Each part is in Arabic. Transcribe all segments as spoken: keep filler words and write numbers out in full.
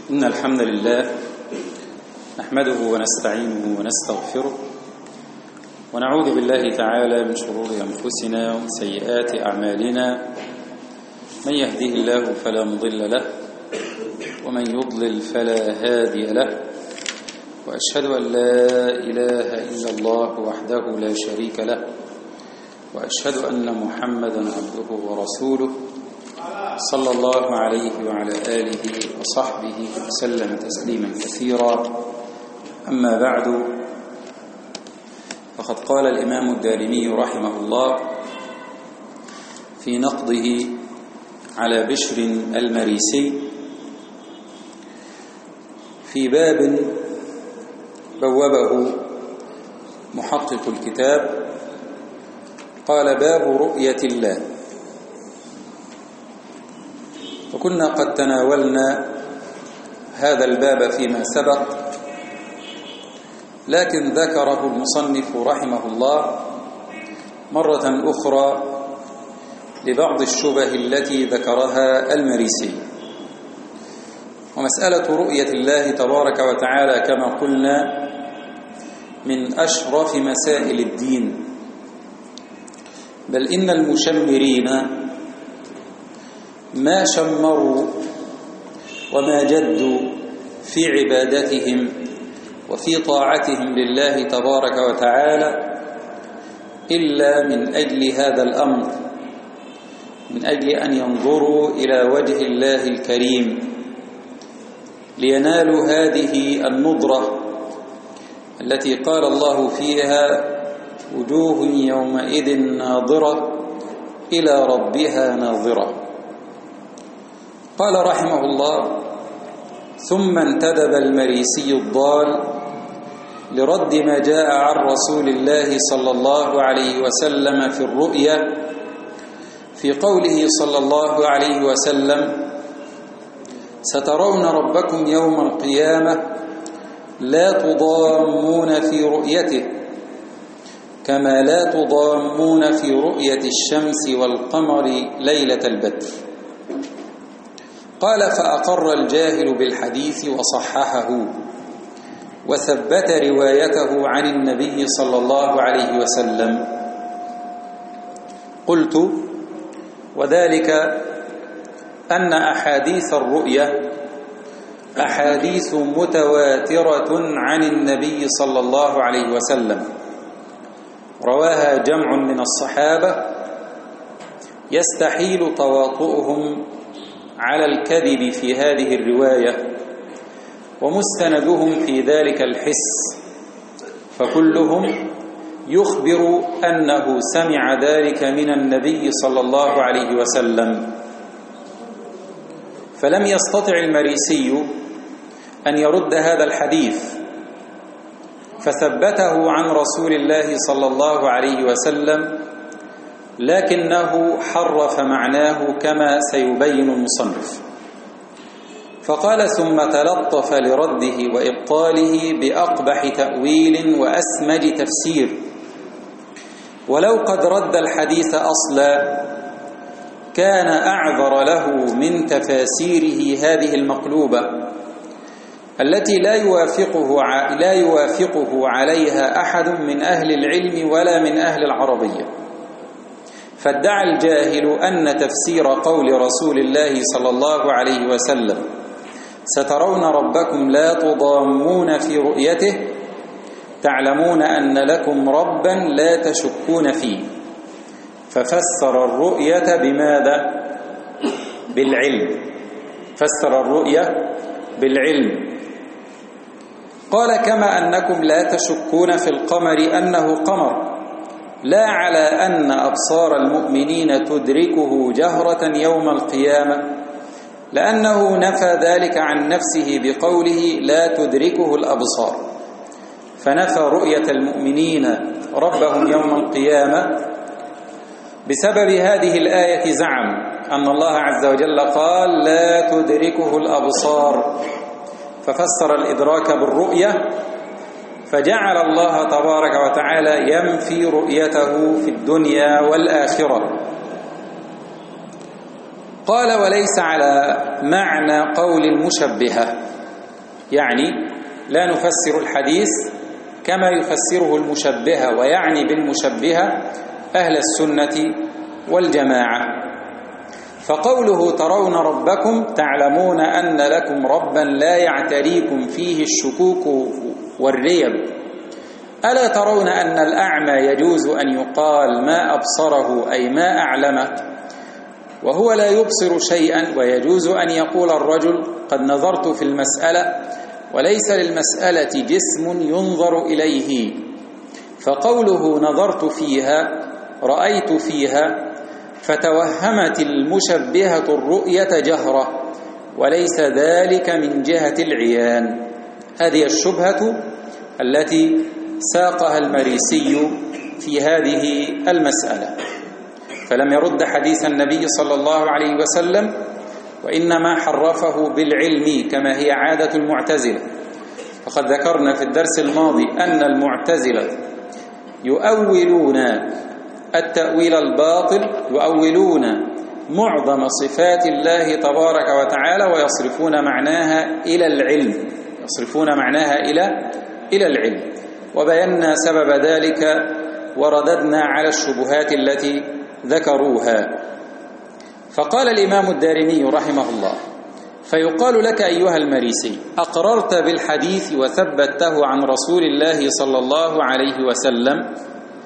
إن الحمد لله نحمده ونستعينه ونستغفره ونعوذ بالله تعالى من شرور أنفسنا ومن سيئات أعمالنا. من يهده الله فلا مضل له ومن يضلل فلا هادي له، وأشهد أن لا إله إلا الله وحده لا شريك له، وأشهد أن محمدا عبده ورسوله صلى الله عليه وعلى آله وصحبه وسلم تسليما كثيرا. أما بعد، فقد قال الإمام الدارمي رحمه الله في نقضه على بشر المريسي في باب بوبه محقق الكتاب، قال: باب رؤية الله. وكنا قد تناولنا هذا الباب فيما سبق، لكن ذكره المصنف رحمه الله مرة أخرى لبعض الشبه التي ذكرها المريسي. ومسألة رؤية الله تبارك وتعالى كما قلنا من أشرف مسائل الدين، بل إن المشمرين ما شمروا وما جدوا في عبادتهم وفي طاعتهم لله تبارك وتعالى إلا من أجل هذا الأمر، من أجل أن ينظروا إلى وجه الله الكريم لينالوا هذه النضرة التي قال الله فيها: وجوه يومئذ ناظرة إلى ربها ناظرة. قال رحمه الله: ثم انتدب المريسي الضال لرد ما جاء عن رسول الله صلى الله عليه وسلم في الرؤيا، في قوله صلى الله عليه وسلم: سترون ربكم يوم القيامة لا تضامون في رؤيته كما لا تضامون في رؤية الشمس والقمر ليلة البدر. قال: فأقر الجاهل بالحديث وصححه وثبت روايته عن النبي صلى الله عليه وسلم. قلت: وذلك أن أحاديث الرؤيا أحاديث متواترة عن النبي صلى الله عليه وسلم، رواها جمع من الصحابة يستحيل تواطؤهم على الكذب في هذه الرواية، ومستندهم في ذلك الحس، فكلهم يخبر أنه سمع ذلك من النبي صلى الله عليه وسلم. فلم يستطع المريسي أن يرد هذا الحديث، فثبته عن رسول الله صلى الله عليه وسلم، لكنه حرف معناه كما سيبين المصنف. فقال: ثم تلطف لرده وإبطاله بأقبح تأويل وأسمج تفسير، ولو قد رد الحديث أصلا كان أعذر له من تفاسيره هذه المقلوبة التي لا يوافقه لا يوافقه عليها أحد من أهل العلم ولا من أهل العربية. فادعى الجاهل أن تفسير قول رسول الله صلى الله عليه وسلم: سترون ربكم لا تضامون في رؤيته، تعلمون أن لكم ربا لا تشكون فيه، ففسر الرؤية بماذا؟ بالعلم. فسر الرؤية بالعلم. قال: كما أنكم لا تشكون في القمر أنه قمر، لا على أن أبصار المؤمنين تدركه جهرة يوم القيامة، لأنه نفى ذلك عن نفسه بقوله: لا تدركه الأبصار، فنفى رؤية المؤمنين ربهم يوم القيامة. بسبب هذه الآية زعم أن الله عز وجل قال: لا تدركه الأبصار، ففسر الإدراك بالرؤية، فجعل الله تبارك وتعالى ينفي رؤيته في الدنيا والآخرة. قال: وليس على معنى قول المشبهة، يعني لا نفسر الحديث كما يفسره المشبهة، ويعني بالمشبهة أهل السنة والجماعة. فقوله ترون ربكم تعلمون أن لكم ربا لا يعتريكم فيه الشكوك والريب. ألا ترون أن الأعمى يجوز أن يقال ما أبصره أي ما أعلمه وهو لا يبصر شيئا، ويجوز أن يقول الرجل قد نظرت في المسألة وليس للمسألة جسم ينظر إليه. فقوله نظرت فيها رأيت فيها فتوهمت المشبهة الرؤية جهرة وليس ذلك من جهة العيان. هذه الشبهة التي ساقها المريسي في هذه المسألة، فلم يرد حديث النبي صلى الله عليه وسلم، وإنما حرفه بالعلم كما هي عادة المعتزلة. فقد ذكرنا في الدرس الماضي أن المعتزلة يؤولون التأويل الباطل، يؤولون معظم صفات الله تبارك وتعالى ويصرفون معناها إلى العلم، يصرفون معناها إلى إلى العلم. وبينا سبب ذلك ورددنا على الشبهات التي ذكروها. فقال الإمام الدارمي رحمه الله: فيقال لك أيها المريسي أقررت بالحديث وثبته عن رسول الله صلى الله عليه وسلم،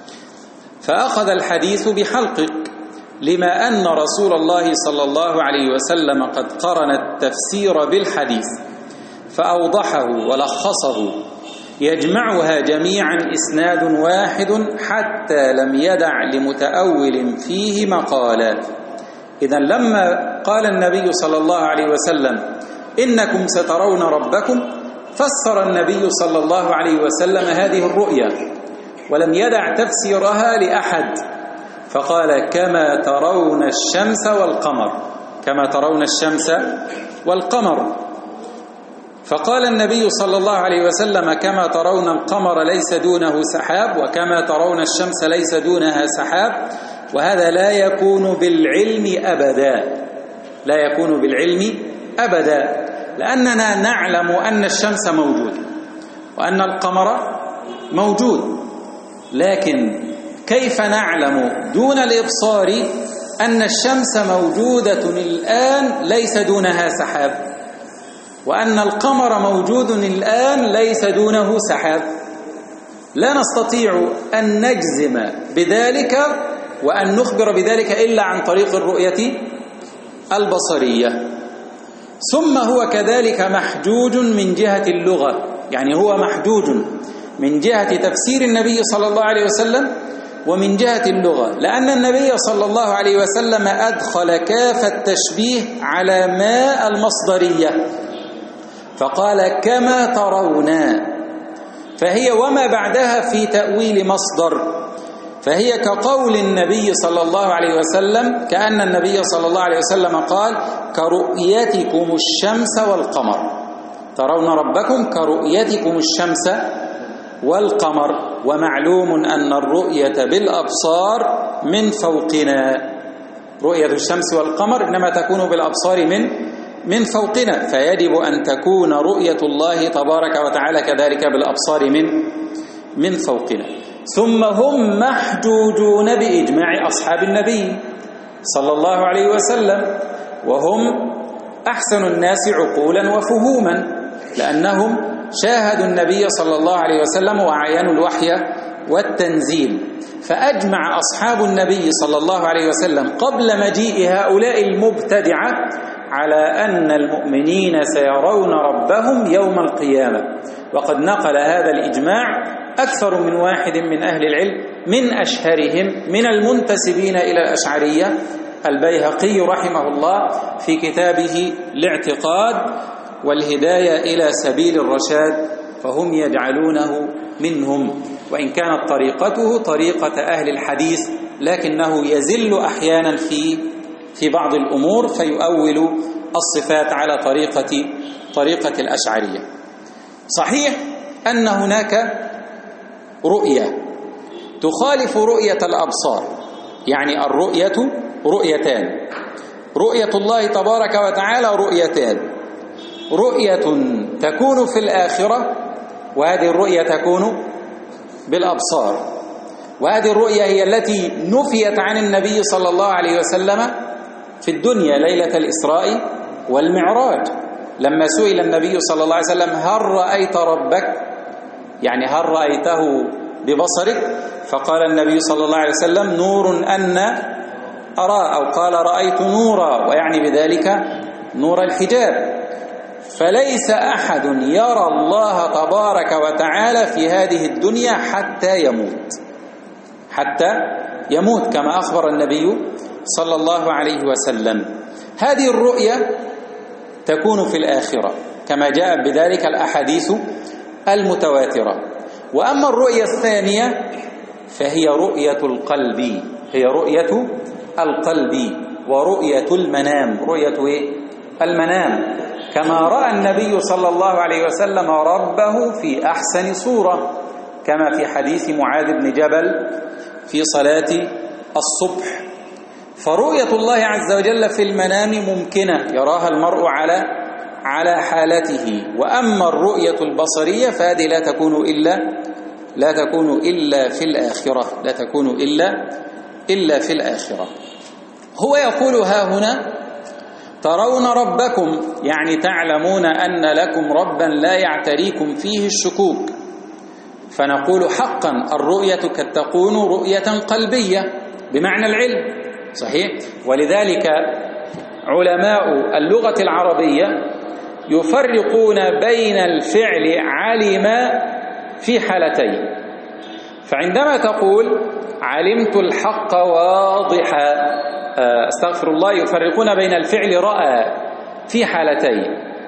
فأخذ الحديث بحلقك، لما أن رسول الله صلى الله عليه وسلم قد قرن التفسير بالحديث فأوضحه ولخصه، يجمعها جميعا إسناد واحد حتى لم يدع لمتأول فيه مقالا. إذن لما قال النبي صلى الله عليه وسلم إنكم سترون ربكم، فسر النبي صلى الله عليه وسلم هذه الرؤيا ولم يدع تفسيرها لأحد، فقال كما ترون الشمس والقمر، كما ترون الشمس والقمر. فقال النبي صلى الله عليه وسلم كما ترون القمر ليس دونه سحاب، وكما ترون الشمس ليس دونها سحاب. وهذا لا يكون بالعلم أبدا، لا يكون بالعلم أبدا، لأننا نعلم أن الشمس موجود وأن القمر موجود، لكن كيف نعلم دون الإبصار أن الشمس موجودة الآن ليس دونها سحاب، وأن القمر موجود الآن ليس دونه سحاب؟ لا نستطيع أن نجزم بذلك وأن نخبر بذلك إلا عن طريق الرؤية البصرية. ثم هو كذلك محجوج من جهة اللغة، يعني هو محجوج من جهة تفسير النبي صلى الله عليه وسلم ومن جهة اللغة، لأن النبي صلى الله عليه وسلم أدخل كاف التشبيه على ماء المصدرية، فقال كما ترون، فهي وما بعدها في تأويل مصدر، فهي كقول النبي صلى الله عليه وسلم، كأن النبي صلى الله عليه وسلم قال كرؤيتكم الشمس والقمر، ترون ربكم كرؤيتكم الشمس والقمر. ومعلوم أن الرؤية بالأبصار من فوقنا، رؤية الشمس والقمر إنما تكون بالأبصار من من فوقنا، فيجب أن تكون رؤية الله تبارك وتعالى كذلك بالأبصار من من فوقنا. ثم هم محجوجون بإجماع أصحاب النبي صلى الله عليه وسلم، وهم أحسن الناس عقولا وفهوما، لأنهم شاهدوا النبي صلى الله عليه وسلم وعاينوا الوحي والتنزيل. فأجمع أصحاب النبي صلى الله عليه وسلم قبل مجيء هؤلاء المبتدعة على أن المؤمنين سيرون ربهم يوم القيامة. وقد نقل هذا الإجماع أكثر من واحد من أهل العلم، من أشهرهم من المنتسبين إلى الأشعرية البيهقي رحمه الله في كتابه الاعتقاد والهداية إلى سبيل الرشاد، فهم يجعلونه منهم، وإن كانت طريقته طريقة أهل الحديث، لكنه يزل أحيانا في في بعض الأمور فيؤول الصفات على طريقة طريقة الأشعرية. صحيح أن هناك رؤية تخالف رؤية الأبصار، يعني الرؤية رؤيتان، رؤية الله تبارك وتعالى رؤيتان، رؤية تكون في الآخرة، وهذه الرؤية تكون بالأبصار، وهذه الرؤية هي التي نفيت عن النبي صلى الله عليه وسلم في الدنيا ليلة الإسراء والمعراج، لما سئل النبي صلى الله عليه وسلم هل رأيت ربك، يعني هل رأيته ببصرك؟ فقال النبي صلى الله عليه وسلم نور أن أرى، أو قال رأيت نورا، ويعني بذلك نور الحجاب. فليس أحد يرى الله تبارك وتعالى في هذه الدنيا حتى يموت، حتى يموت كما أخبر النبي صلى الله عليه وسلم. هذه الرؤية تكون في الآخرة كما جاء بذلك الأحاديث المتواترة. وأما الرؤية الثانية فهي رؤية القلب، هي رؤية القلب ورؤية المنام، رؤية إيه؟ المنام، كما رأى النبي صلى الله عليه وسلم ربه في أحسن صورة، كما في حديث معاذ بن جبل في صلاة الصبح. فرؤية الله عز وجل في المنام ممكنة يراها المرء على على حالته. وأما الرؤية البصرية فهذه لا تكون إلا لا تكون إلا في الآخرة، لا تكون إلا إلا في الآخرة. هو يقول ها هنا ترون ربكم، يعني تعلمون أن لكم ربا لا يعتريكم فيه الشكوك. فنقول حقا الرؤية قد تكون رؤية قلبية بمعنى العلم، صحيح. ولذلك علماء اللغة العربية يفرقون بين الفعل علم في حالتين. فعندما تقول علمت الحق واضحا، استغفر الله، يفرقون بين الفعل رأى في حالتين،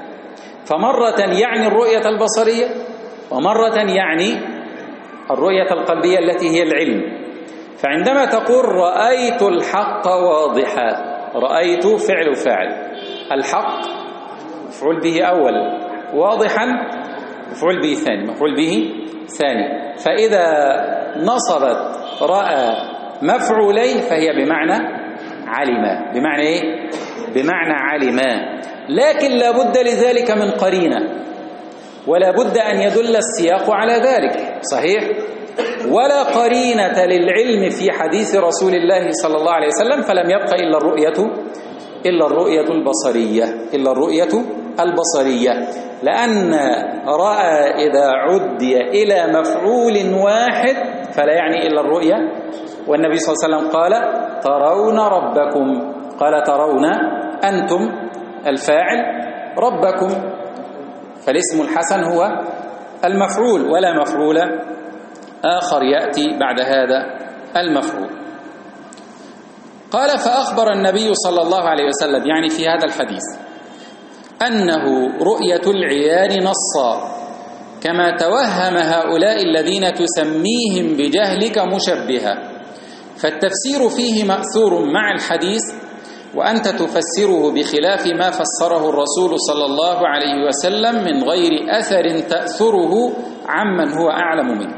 فمرة يعني الرؤية البصرية، ومرة يعني الرؤية القلبية التي هي العلم. فعندما تقول رأيت الحق واضحا، رأيت فعل فاعل، الحق مفعول به أول، واضحا مفعول به ثاني، مفعول به ثاني. فإذا نصبت رأى مفعولين فهي بمعنى علم، بمعنى إيه؟ بمعنى علم. لكن لا بد لذلك من قرينة، ولا بد أن يدل السياق على ذلك، صحيح. ولا قرينة للعلم في حديث رسول الله صلى الله عليه وسلم، فلم يبق إلا الرؤية إلا الرؤية البصرية إلا الرؤية البصرية لأن رأى إذا عدي إلى مفعول واحد فلا يعني إلا الرؤية. والنبي صلى الله عليه وسلم قال ترون ربكم، قال ترون أنتم الفاعل، ربكم، فالاسم الحسن هو المفعول، ولا مفعول آخر يأتي بعد هذا المفعول. قال فأخبر النبي صلى الله عليه وسلم، يعني في هذا الحديث، أنه رؤية العيان نصا، كما توهم هؤلاء الذين تسميهم بجهلك مشبهة. فالتفسير فيه مأثور مع الحديث، وأنت تفسره بخلاف ما فسره الرسول صلى الله عليه وسلم من غير أثر تأثره عمن هو أعلم منه.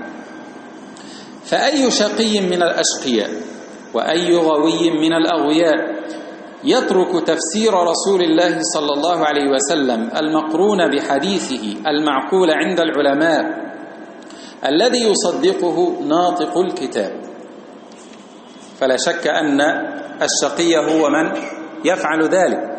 فأي شقي من الأشقياء وأي غوي من الأغوياء يترك تفسير رسول الله صلى الله عليه وسلم المقرون بحديثه المعقول عند العلماء الذي يصدقه ناطق الكتاب؟ فلا شك أن الشقي هو من يفعل ذلك.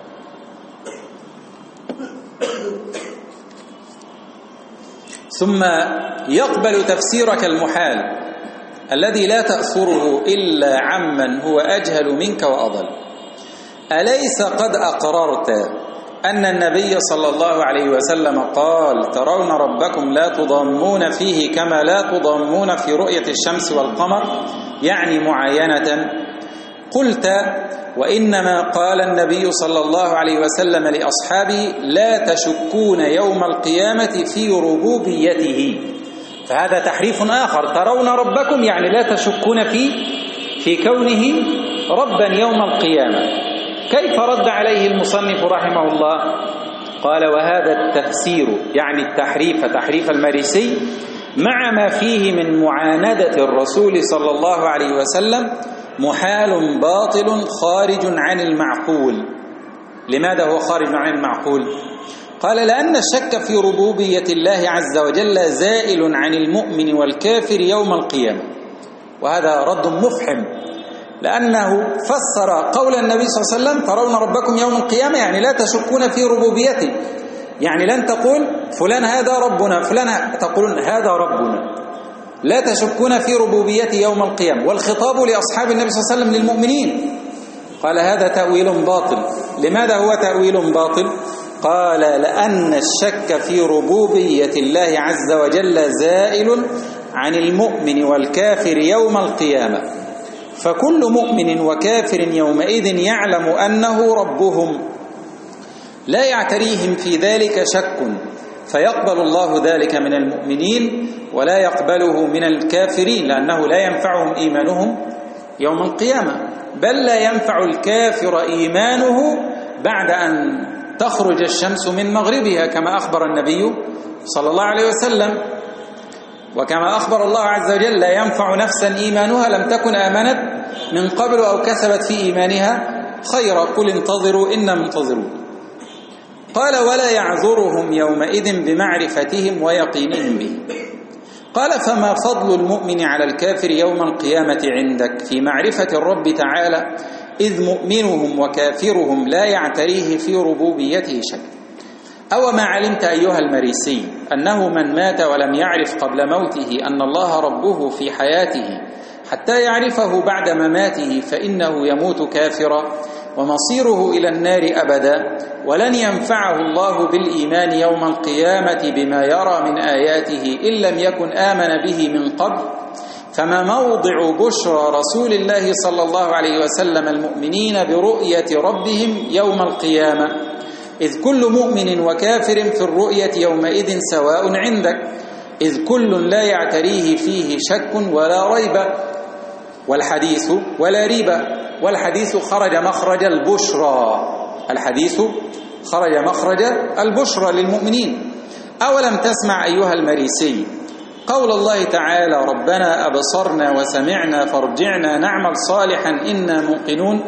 ثم يقبل تفسيرك المحال الذي لا تأثره إلا عمن هو أجهل منك وأضل. أليس قد أقررت أن النبي صلى الله عليه وسلم قال ترون ربكم لا تضامون فيه كما لا تضامون في رؤية الشمس والقمر، يعني معاينة؟ قلت وإنما قال النبي صلى الله عليه وسلم لأصحابه لا تشكون يوم القيامة في ربوبيته، فهذا تحريف آخر. ترون ربكم يعني لا تشكون في في كونه ربا يوم القيامة. كيف رد عليه المصنف رحمه الله؟ قال وهذا التفسير يعني التحريف، تحريف المريسي، مع ما فيه من معاندة الرسول صلى الله عليه وسلم محال باطل خارج عن المعقول. لماذا هو خارج عن المعقول؟ قال لأن الشك في ربوبية الله عز وجل زائل عن المؤمن والكافر يوم القيامة. وهذا رد مفحم، لأنه فسر قول النبي صلى الله عليه وسلم ترون ربكم يوم القيامة، يعني لا تشكون في ربوبيته، يعني لن تقول فلان هذا ربنا، فلان تقولون هذا ربنا، لا تشكون في ربوبيته يوم القيامة. والخطاب لأصحاب النبي صلى الله عليه وسلم للمؤمنين. قال هذا تأويل باطل. لماذا هو تأويل باطل؟ قال لأن الشك في ربوبية الله عز وجل زائل عن المؤمن والكافر يوم القيامة، فكل مؤمن وكافر يومئذ يعلم أنه ربهم، لا يعتريهم في ذلك شك، فيقبل الله ذلك من المؤمنين ولا يقبله من الكافرين، لأنه لا ينفعهم إيمانهم يوم القيامة، بل لا ينفع الكافر إيمانه بعد أن تخرج الشمس من مغربها، كما أخبر النبي صلى الله عليه وسلم، وكما أخبر الله عز وجل لا ينفع نفسا إيمانها لم تكن آمنت من قبل أو كسبت في إيمانها خيرا، قل انتظروا إنا منتظرون. قال ولا يعذرهم يومئذ بمعرفتهم ويقينهم به. قال فما فضل المؤمن على الكافر يوم القيامة عندك في معرفة الرب تعالى، إذ مؤمنهم وكافرهم لا يعتريه في ربوبيته شيء. أو ما علمت أيها المريسي أنه من مات ولم يعرف قبل موته أن الله ربه في حياته حتى يعرفه بعد مماته فإنه يموت كافرا ومصيره إلى النار أبدا، ولن ينفعه الله بالإيمان يوم القيامة بما يرى من آياته إن لم يكن آمن به من قبل. فما موضع بشرى رسول الله صلى الله عليه وسلم المؤمنين برؤية ربهم يوم القيامة، إذ كل مؤمن وكافر في الرؤية يومئذ سواء عندك، إذ كل لا يعتريه فيه شك ولا ريب، والحديث ولا ريبة، والحديث خرج مخرج البشرى، الحديث خرج مخرج البشرى للمؤمنين. أولم تسمع أيها المريسي قول الله تعالى ربنا أبصرنا وسمعنا فارجعنا نعمل صالحا إنا موقنون،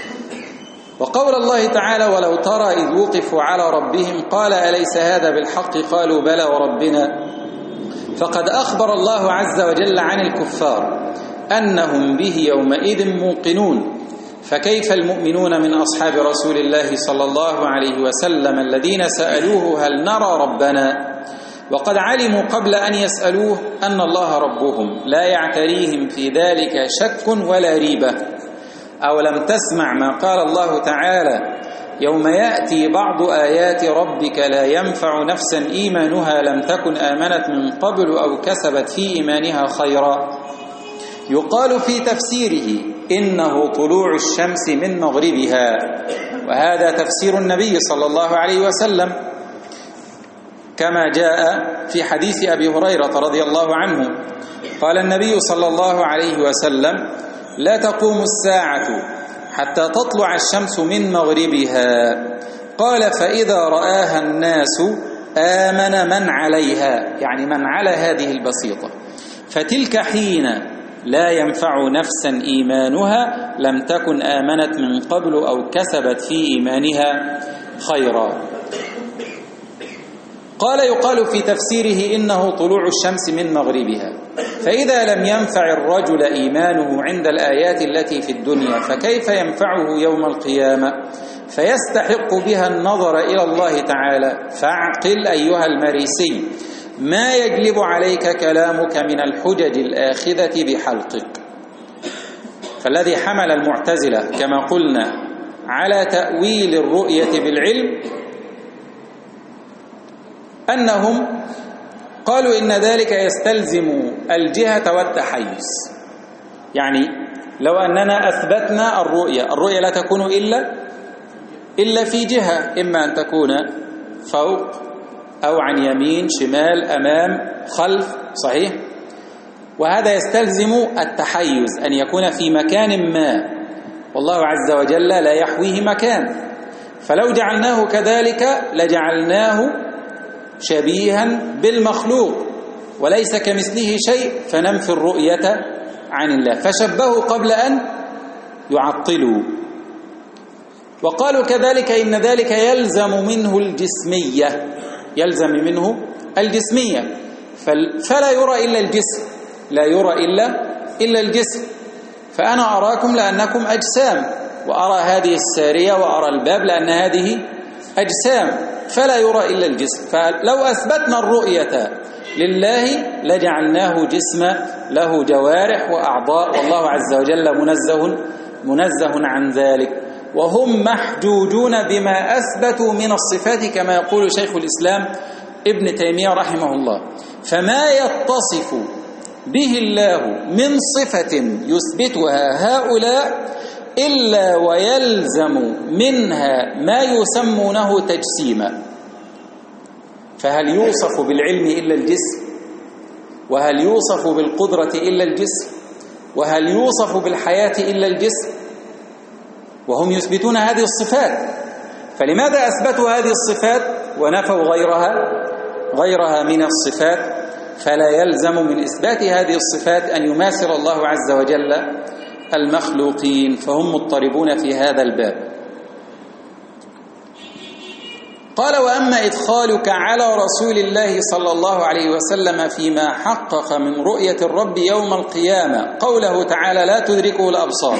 وقول الله تعالى ولو ترى إذ وقفوا على ربهم قال أليس هذا بالحق قالوا بلى وربنا. فقد أخبر الله عز وجل عن الكفار أنهم به يومئذ موقنون، فكيف المؤمنون من أصحاب رسول الله صلى الله عليه وسلم الذين سألوه هل نرى ربنا، وقد علموا قبل أن يسألوه أن الله ربهم لا يعتريهم في ذلك شك ولا ريبة. أولم تسمع ما قال الله تعالى يوم يأتي بعض آيات ربك لا ينفع نفسا إيمانها لم تكن آمنت من قبل أو كسبت في إيمانها خيرا. يقال في تفسيره إنه طلوع الشمس من مغربها، وهذا تفسير النبي صلى الله عليه وسلم كما جاء في حديث أبي هريرة رضي الله عنه قال النبي صلى الله عليه وسلم لا تقوم الساعة حتى تطلع الشمس من مغربها، قال فإذا رآها الناس آمن من عليها، يعني من على هذه البسيطة، فتلك حين لا ينفع نفسا إيمانها لم تكن آمنت من قبل أو كسبت في إيمانها خيرا. قال يقال في تفسيره إنه طلوع الشمس من مغربها، فإذا لم ينفع الرجل إيمانه عند الآيات التي في الدنيا فكيف ينفعه يوم القيامة، فيستحق بها النظر إلى الله تعالى. فاعقل أيها المريسي ما يجلب عليك كلامك من الحجج الآخذة بحلقك. فالذي حمل المعتزلة كما قلنا على تأويل الرؤية بالعلم أنهم قالوا إن ذلك يستلزم الجهة والتحيز، يعني لو أننا أثبتنا الرؤية، الرؤية لا تكون إلا إلا في جهة، إما أن تكون فوق أو عن يمين شمال أمام خلف، صحيح؟ وهذا يستلزم التحيز، أن يكون في مكان ما، والله عز وجل لا يحويه مكان، فلو جعلناه كذلك لجعلناه شبيها بالمخلوق وليس كمثله شيء فننفي الرؤية عن الله، فشبهوا قبل أن يعطلوا. وقالوا كذلك إن ذلك يلزم منه الجسمية، يلزم منه الجسمية، فلا يرى إلا الجسم، لا يرى إلا إلا الجسم. فأنا أراكم لأنكم أجسام، وأرى هذه السارية وأرى الباب لأن هذه أجسام، فلا يرى إلا الجسم. فلو أثبتنا الرؤية لله لجعلناه جسما له جوارح وأعضاء، والله عز وجل منزه منزه عن ذلك، وهم محجوجون بما أثبتوا من الصفات كما يقول شيخ الإسلام ابن تيمية رحمه الله. فما يتصف به الله من صفة يثبتها هؤلاء إلا ويلزم منها ما يسمونه تجسيما. فهل يوصف بالعلم إلا الجسم؟ وهل يوصف بالقدرة إلا الجسم؟ وهل يوصف بالحياة إلا الجسم؟ وهم يثبتون هذه الصفات، فلماذا أثبتوا هذه الصفات ونفوا غيرها غيرها من الصفات؟ فلا يلزم من إثبات هذه الصفات أن يماثل الله عز وجل المخلوقين، فهم مضطربون في هذا الباب. قال: وأما إدخالك على رسول الله صلى الله عليه وسلم فيما حقق من رؤية الرب يوم القيامة قوله تعالى: لا تدركه الأبصار،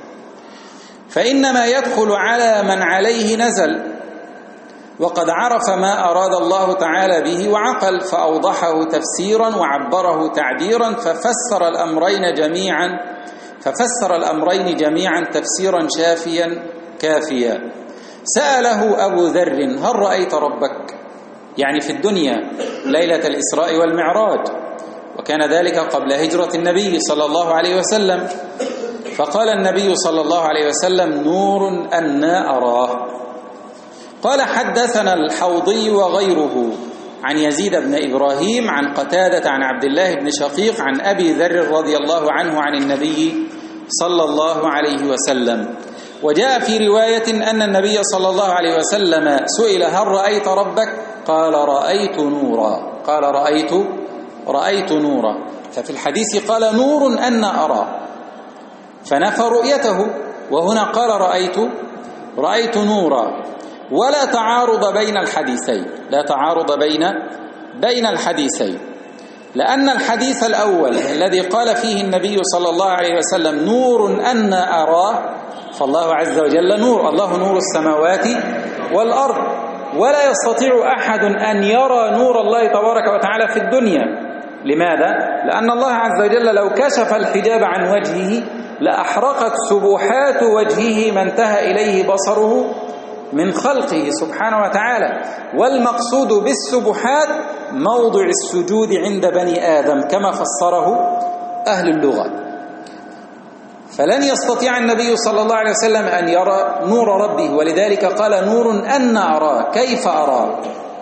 فإنما يدخل على من عليه نزل، وقد عرف ما أراد الله تعالى به وعقل، فأوضحه تفسيرا وعبره تعبيرا، ففسر الأمرين جميعا ففسر الأمرين جميعا تفسيرا شافيا كافيا. سأله أبو ذر: هل رأيت ربك؟ يعني في الدنيا ليلة الإسراء والمعراج، وكان ذلك قبل هجرة النبي صلى الله عليه وسلم. فقال النبي صلى الله عليه وسلم: نور أنا أراه. قال: حدثنا الحوضي وغيره عن يزيد بن إبراهيم عن قتادة عن عبد الله بن شقيق عن أبي ذر رضي الله عنه عن النبي صلى الله عليه وسلم. وجاء في رواية أن النبي صلى الله عليه وسلم سئل: هل رأيت ربك؟ قال: رأيت نورا قال رأيت رأيت نورا. ففي الحديث قال: نور أنا أرى، فنفى رؤيته، وهنا قال: رأيت رأيت نورا. ولا تعارض بين الحديثين، لا تعارض بين بين الحديثين، لأن الحديث الأول الذي قال فيه النبي صلى الله عليه وسلم: نور أنا أراه، فالله عز وجل نور، الله نور السماوات والأرض، ولا يستطيع أحد أن يرى نور الله تبارك وتعالى في الدنيا. لماذا؟ لأن الله عز وجل لو كشف الحجاب عن وجهه لأحرقت سبحات وجهه ما انتهى إليه بصره من خلقه سبحانه وتعالى. والمقصود بالسبحات موضع السجود عند بني آدم كما فسره أهل اللغة. فلن يستطيع النبي صلى الله عليه وسلم أن يرى نور ربه، ولذلك قال: نور أنا أراه. كيف أراه؟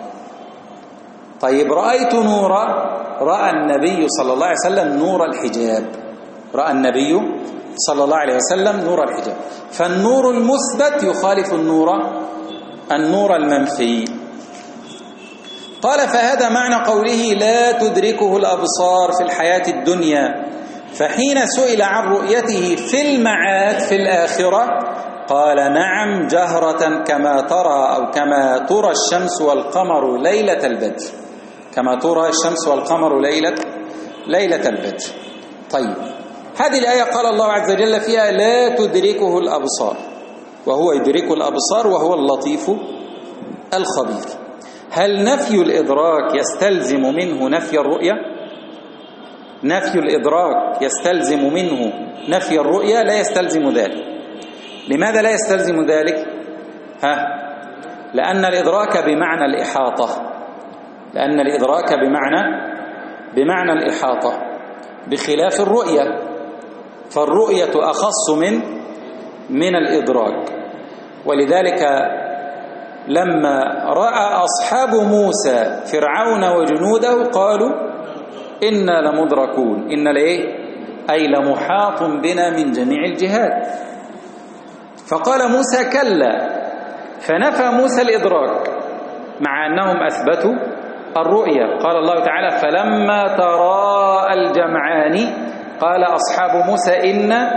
طيب، رأيت نورا، رأى النبي صلى الله عليه وسلم نور الحجاب، رأى النبي صلى الله عليه وسلم نور الحجاب، فالنور المثبت يخالف النور النور المنفي. قال: فهذا معنى قوله: لا تدركه الأبصار في الحياة الدنيا. فحين سئل عن رؤيته في المعاد في الآخرة قال: نعم، جهرة كما ترى أو كما ترى الشمس والقمر ليلة البدر، كما ترى الشمس والقمر ليلة ليلة البدر. طيب، هذه الآية قال الله عز وجل فيها: لا تدركه الأبصار، وهو يدرك الأبصار وهو اللطيف الخبير. هل نفي الإدراك يستلزم منه نفي الرؤية؟ نفي الإدراك يستلزم منه نفي الرؤية؟ لا يستلزم ذلك. لماذا لا يستلزم ذلك؟ ها؟ لأن الإدراك بمعنى الإحاطة، لأن الإدراك بمعنى بمعنى الإحاطة بخلاف الرؤية، فالرؤية أخص من من الإدراك. ولذلك لما رأى أصحاب موسى فرعون وجنوده قالوا: إنا لمدركون، إن لإيه؟ أي لمحاط بنا من جميع الجهات. فقال موسى: كلا، فنفى موسى الإدراك مع أنهم أثبتوا الرؤية. قال الله تعالى: فلما تراءى الجمعان قال أصحاب موسى إنا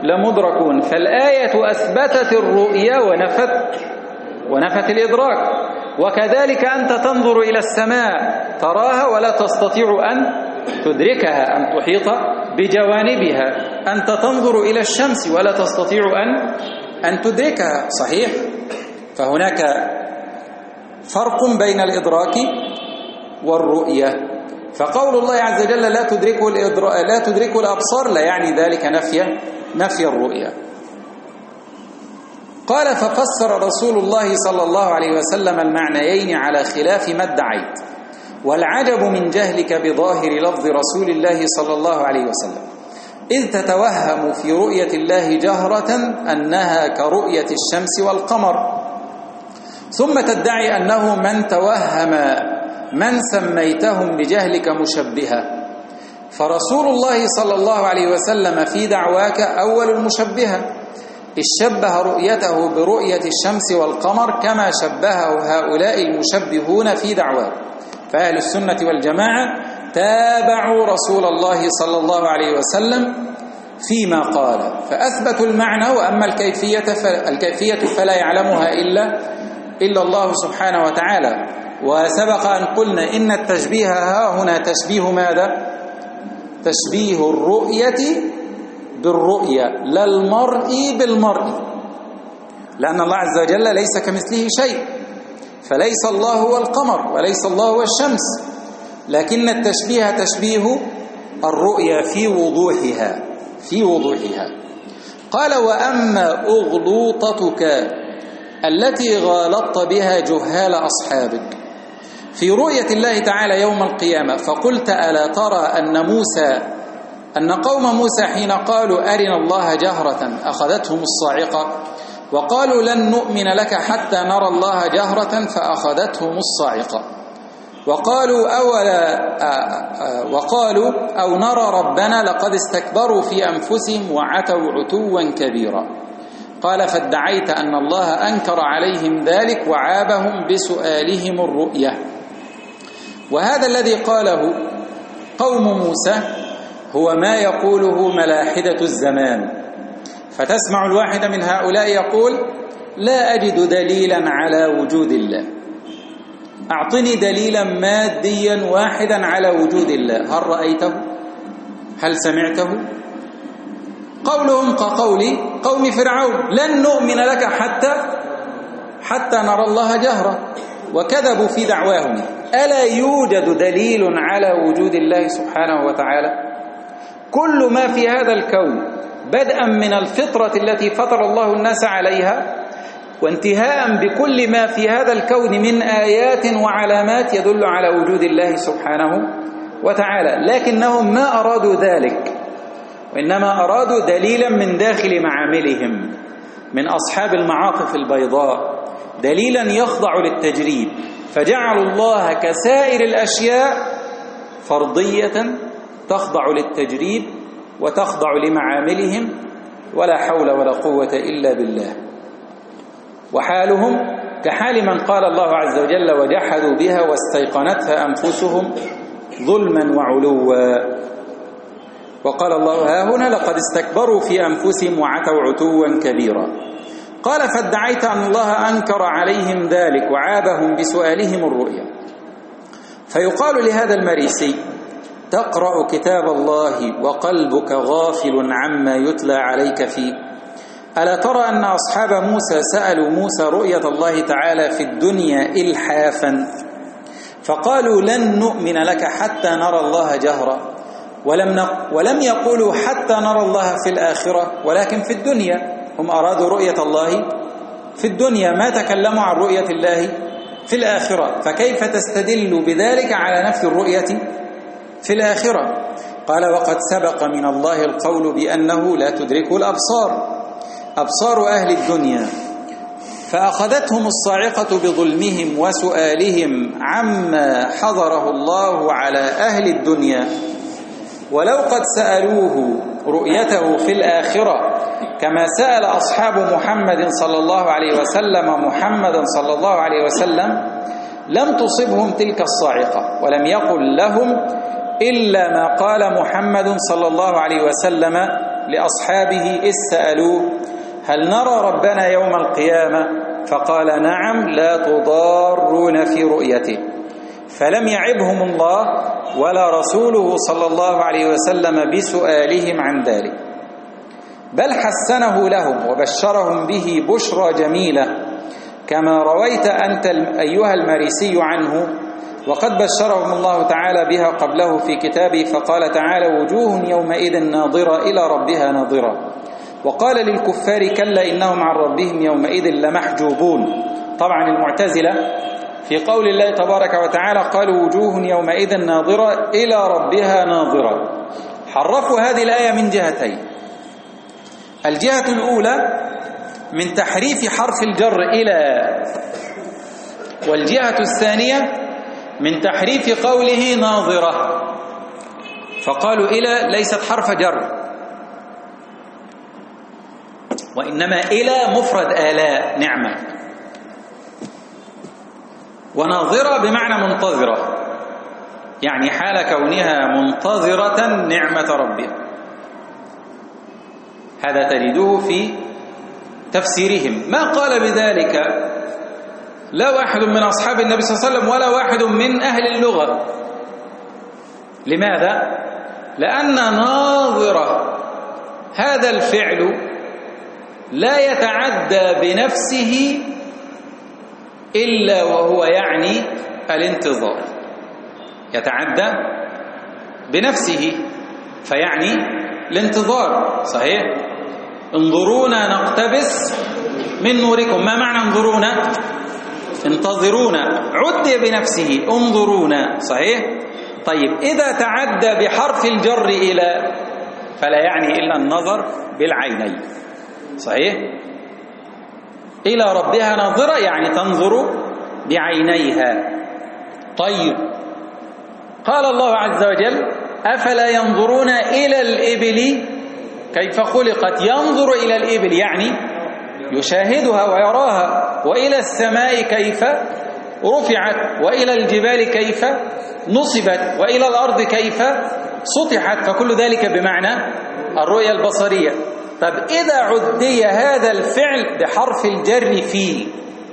لمدركون. فالآية أثبتت الرؤية ونفت ونفت الإدراك. وكذلك أنت تنظر إلى السماء تراها ولا تستطيع أن تدركها، أن تحيط بجوانبها. أنت تنظر إلى الشمس ولا تستطيع أن أن تدركها، صحيح؟ فهناك فرق بين الإدراك والرؤية. فقول الله عز وجل لا تدركه الإدراك لا تدركه الأبصار لا يعني ذلك نفي نفي الرؤية. قال ففسر رسول الله صلى الله عليه وسلم المعنيين على خلاف ما ادعيت، والعجب من جهلك بظاهر لفظ رسول الله صلى الله عليه وسلم، إذ تتوهم في رؤية الله جهرة أنها كرؤية الشمس والقمر، ثم تدعي أنه من توهم من سميتهم بجهلك مشبهة. فرسول الله صلى الله عليه وسلم في دعواك أول المشبهة، إذ شبه رؤيته برؤية الشمس والقمر كما شبهه هؤلاء المشبهون في دعواك. فأهل السنة والجماعة تابعوا رسول الله صلى الله عليه وسلم فيما قال فأثبتوا المعنى، وأما الكيفية الكيفية فلا يعلمها إلا إلا الله سبحانه وتعالى. وسبق أن قلنا إن التشبيه ها هنا تشبيه ماذا؟ تشبيه الرؤية بالرؤية، لا المرء بالمرء، لأن الله عز وجل ليس كمثله شيء، فليس الله هو القمر وليس الله هو الشمس، لكن التشبيه تشبيه الرؤية في وضوحها في وضوحها. قال وأما أغلوطتك التي غالطت بها جهال أصحابك في رؤية الله تعالى يوم القيامة، فقلت ألا ترى أن موسى أن قوم موسى حين قالوا أرنا الله جهرة أخذتهم الصاعقة، وقالوا لن نؤمن لك حتى نرى الله جهرة فأخذتهم الصاعقة، وقالوا أولا وقالوا أو نرى ربنا لقد استكبروا في أنفسهم وعتوا عتوا كبيرا. قال فادعيت أن الله أنكر عليهم ذلك وعابهم بسؤالهم الرؤية. وهذا الذي قاله قوم موسى هو ما يقوله ملاحدة الزمان. فتسمع الواحد من هؤلاء يقول لا أجد دليلا على وجود الله، أعطني دليلا ماديا واحدا على وجود الله، هل رأيته؟ هل سمعته؟ قولهم كقول قوم فرعون لن نؤمن لك حتى حتى نرى الله جهرة، وكذبوا في دعواهم. ألا يوجد دليل على وجود الله سبحانه وتعالى؟ كل ما في هذا الكون بدءا من الفطرة التي فطر الله الناس عليها وانتهاء بكل ما في هذا الكون من آيات وعلامات يدل على وجود الله سبحانه وتعالى، لكنهم ما أرادوا ذلك، وإنما أرادوا دليلا من داخل معاملهم من أصحاب المعاطف البيضاء، دليلا يخضع للتجريب، فجعلوا الله كسائر الأشياء فرضية تخضع للتجريب وتخضع لمعاملهم، ولا حول ولا قوة إلا بالله. وحالهم كحال من قال الله عز وجل وجحدوا بها واستيقنتها أنفسهم ظلما وعلوا. وقال الله ها هنا لقد استكبروا في أنفسهم وعتوا عتوا كبيرا. قال فادعيت أن الله أنكر عليهم ذلك وعابهم بسؤالهم الرؤيا. فيقال لهذا المريسي تقرأ كتاب الله وقلبك غافل عما يتلى عليك فيه، ألا ترى أن أصحاب موسى سألوا موسى رؤية الله تعالى في الدنيا إلحافا، فقالوا لن نؤمن لك حتى نرى الله جهرا، ولم, ولم يقولوا حتى نرى الله في الآخرة ولكن في الدنيا، هم أرادوا رؤية الله في الدنيا، ما تكلموا عن رؤية الله في الآخرة، فكيف تستدل بذلك على نفي الرؤية في الآخرة؟ قال وقد سبق من الله القول بأنه لا تدركه الأبصار، أبصار أهل الدنيا، فأخذتهم الصاعقة بظلمهم وسؤالهم عما حضره الله على أهل الدنيا، ولو قد سألوه رؤيته في الآخرة كما سأل أصحاب محمد صلى الله عليه وسلم محمدا صلى الله عليه وسلم لم تصبهم تلك الصاعقة، ولم يقل لهم إلا ما قال محمد صلى الله عليه وسلم لأصحابه إذ سألوه هل نرى ربنا يوم القيامة؟ فقال نعم لا تضارون في رؤيته. فلم يعبهم الله ولا رسوله صلى الله عليه وسلم بسؤالهم عن ذلك، بل حسنه لهم وبشرهم به بشرى جميلة كما رويت أنت أيها المريسي عنه، وقد بشرهم الله تعالى بها قبله في كتابه فقال تعالى وجوه يومئذ ناظرة إلى ربها ناظرة، وقال للكفار كلا إنهم عن ربهم يومئذ لمحجوبون. طبعا المعتزلة في قول الله تبارك وتعالى قالوا وجوه يومئذ ناظرة إلى ربها ناظرة، حرفوا هذه الآية من جهتين. الجهة الأولى من تحريف حرف الجر إلى، والجهة الثانية من تحريف قوله ناظرة، فقالوا إلى ليست حرف جر وإنما إلى مفرد آلاء نعمة، وناظرة بمعنى منتظرة، يعني حال كونها منتظرة نعمة ربها. هذا تجده في تفسيرهم. ما قال بذلك لا واحد من أصحاب النبي صلى الله عليه وسلم ولا واحد من أهل اللغة. لماذا؟ لأن ناظرة هذا الفعل لا يتعدى بنفسه إلا وهو يعني الانتظار، يتعدى بنفسه فيعني الانتظار. صحيح؟ انظرونا نقتبس من نوركم. ما معنى انظرونا؟ انتظرونا، عدي بنفسه انظرونا. صحيح؟ طيب إذا تعدى بحرف الجر إلى فلا يعني إلا النظر بالعينين. صحيح؟ إلى ربها ناظرة يعني تنظر بعينيها. طيب قال الله عز وجل أفلا ينظرون إلى الإبل كيف خلقت؟ ينظر إلى الإبل يعني يشاهدها ويراها، وإلى السماء كيف رفعت، وإلى الجبال كيف نصبت، وإلى الأرض كيف سطحت، فكل ذلك بمعنى الرؤية البصرية. طب إذا عدي هذا الفعل بحرف الجر فيه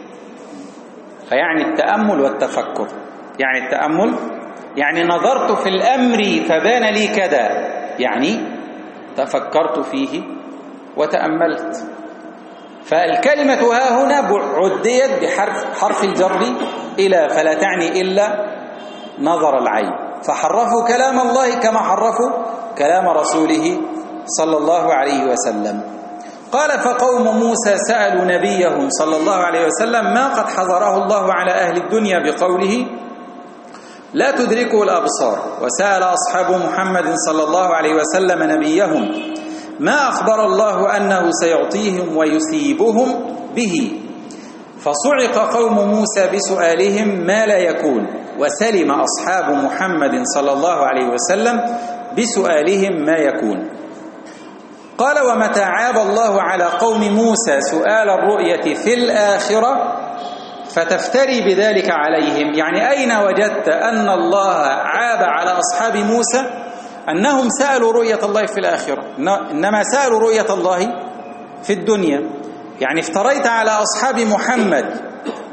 فيعني التأمل والتفكر. يعني التأمل يعني نظرت في الأمر فبان لي كذا، يعني تفكرت فيه وتأملت. فالكلمة ها هنا عديت بحرف حرف الجر إلى، فلا تعني إلا نظر العين، فحرفوا كلام الله كما حرفوا كلام رسوله صلى الله عليه وسلم. قال فقوم موسى سألوا نبيهم صلى الله عليه وسلم ما قد حضره الله على أهل الدنيا بقوله لا تدركه الأبصار، وسأل أصحاب محمد صلى الله عليه وسلم نبيهم ما أخبر الله أنه سيعطيهم ويثيبهم به، فصعق قوم موسى بسؤالهم ما لا يكون، وسلم أصحاب محمد صلى الله عليه وسلم بسؤالهم ما يكون. قال ومتى عاب الله على قوم موسى سؤال الرؤية في الآخرة فتفتري بذلك عليهم، يعني أين وجدت أن الله عاب على أصحاب موسى أنهم سألوا رؤية الله في الآخرة؟ إنما سألوا رؤية الله في الدنيا. يعني افتريت على أصحاب محمد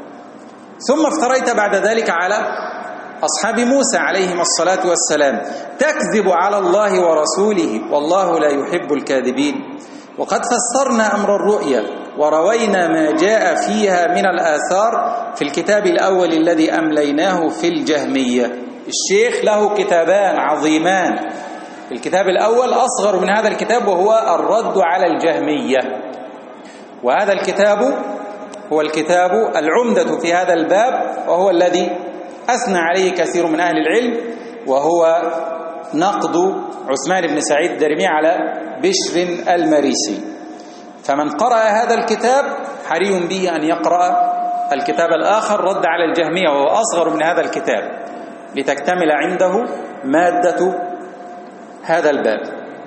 ثم افتريت بعد ذلك على أصحاب موسى عليهم الصلاة والسلام، تكذب على الله ورسوله والله لا يحب الكاذبين. وقد فسرنا أمر الرؤيا وروينا ما جاء فيها من الآثار في الكتاب الأول الذي أمليناه في الجهمية. الشيخ له كتابان عظيمان، الكتاب الأول أصغر من هذا الكتاب وهو الرد على الجهمية، وهذا الكتاب هو الكتاب العمدة في هذا الباب، وهو الذي أثنى عليه كثير من أهل العلم، وهو نقد عثمان بن سعيد الدارمي على بشر المريسي. فمن قرأ هذا الكتاب حري به أن يقرأ الكتاب الآخر رد على الجهمية وهو أصغر من هذا الكتاب، لتكتمل عنده مادة هذا الباب.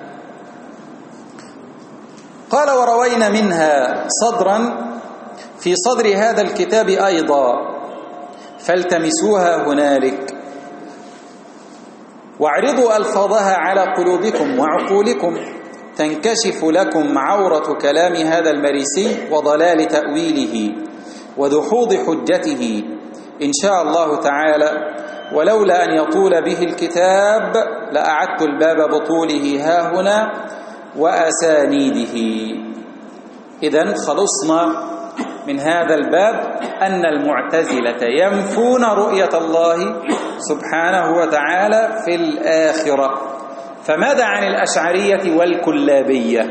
قال وروينا منها صدرا في صدر هذا الكتاب أيضا فالتمسوها هنالك واعرضوا ألفاظها على قلوبكم وعقولكم تنكشف لكم عورة كلام هذا المريسي وضلال تأويله ودحوض حجته إن شاء الله تعالى، ولولا أن يطول به الكتاب لأعدت الباب بطوله هاهنا وأسانيده. إذن خلصنا من هذا الباب أن المعتزلة ينفون رؤية الله سبحانه وتعالى في الآخرة. فماذا عن الأشعرية والكلابية؟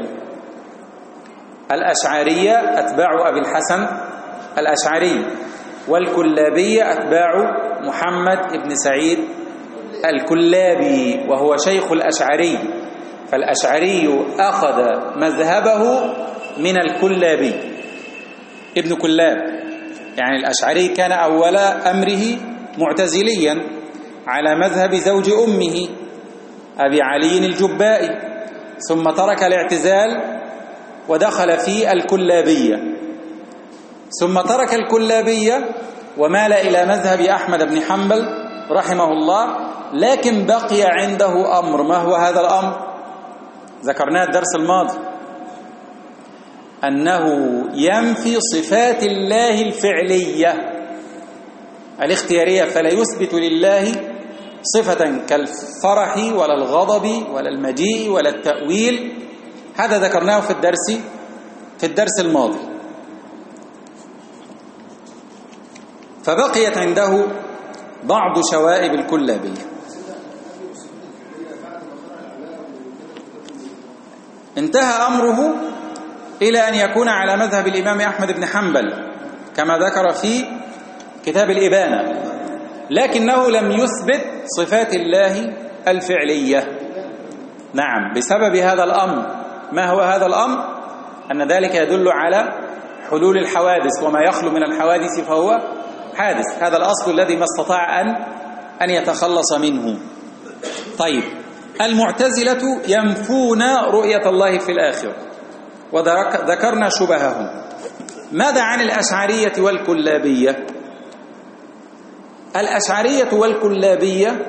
الأشعرية أتباع أبي الحسن الأشعري، والكلابية أتباع محمد بن سعيد الكلابي وهو شيخ الأشعري، فالأشعري أخذ مذهبه من الكلابي ابن كلاب. يعني الأشعري كان أول أمره معتزليا على مذهب زوج أمه أبي علي الجبائي، ثم ترك الاعتزال ودخل في الكلابية، ثم ترك الكلابية ومال إلى مذهب أحمد بن حنبل رحمه الله، لكن بقي عنده أمر. ما هو هذا الأمر؟ ذكرناه الدرس الماضي، أنه ينفي صفات الله الفعلية الاختيارية، فلا يثبت لله صفة كالفرح ولا الغضب ولا المجيء ولا التأويل. هذا ذكرناه في الدرس في الدرس الماضي. فبقيت عنده بعض شوائب الكلابية. انتهى أمره إلى أن يكون على مذهب الإمام أحمد بن حنبل كما ذكر في كتاب الإبانة، لكنه لم يثبت صفات الله الفعلية. نعم، بسبب هذا الأمر. ما هو هذا الأمر؟ أن ذلك يدل على حلول الحوادث، وما يخلو من الحوادث فهو حادث. هذا الأصل الذي ما استطاع أن أن يتخلص منه. طيب، المعتزلة ينفون رؤية الله في الآخرة وذكرنا شبههم. ماذا عن الأشعرية والكلابية؟ الأشعرية والكلابية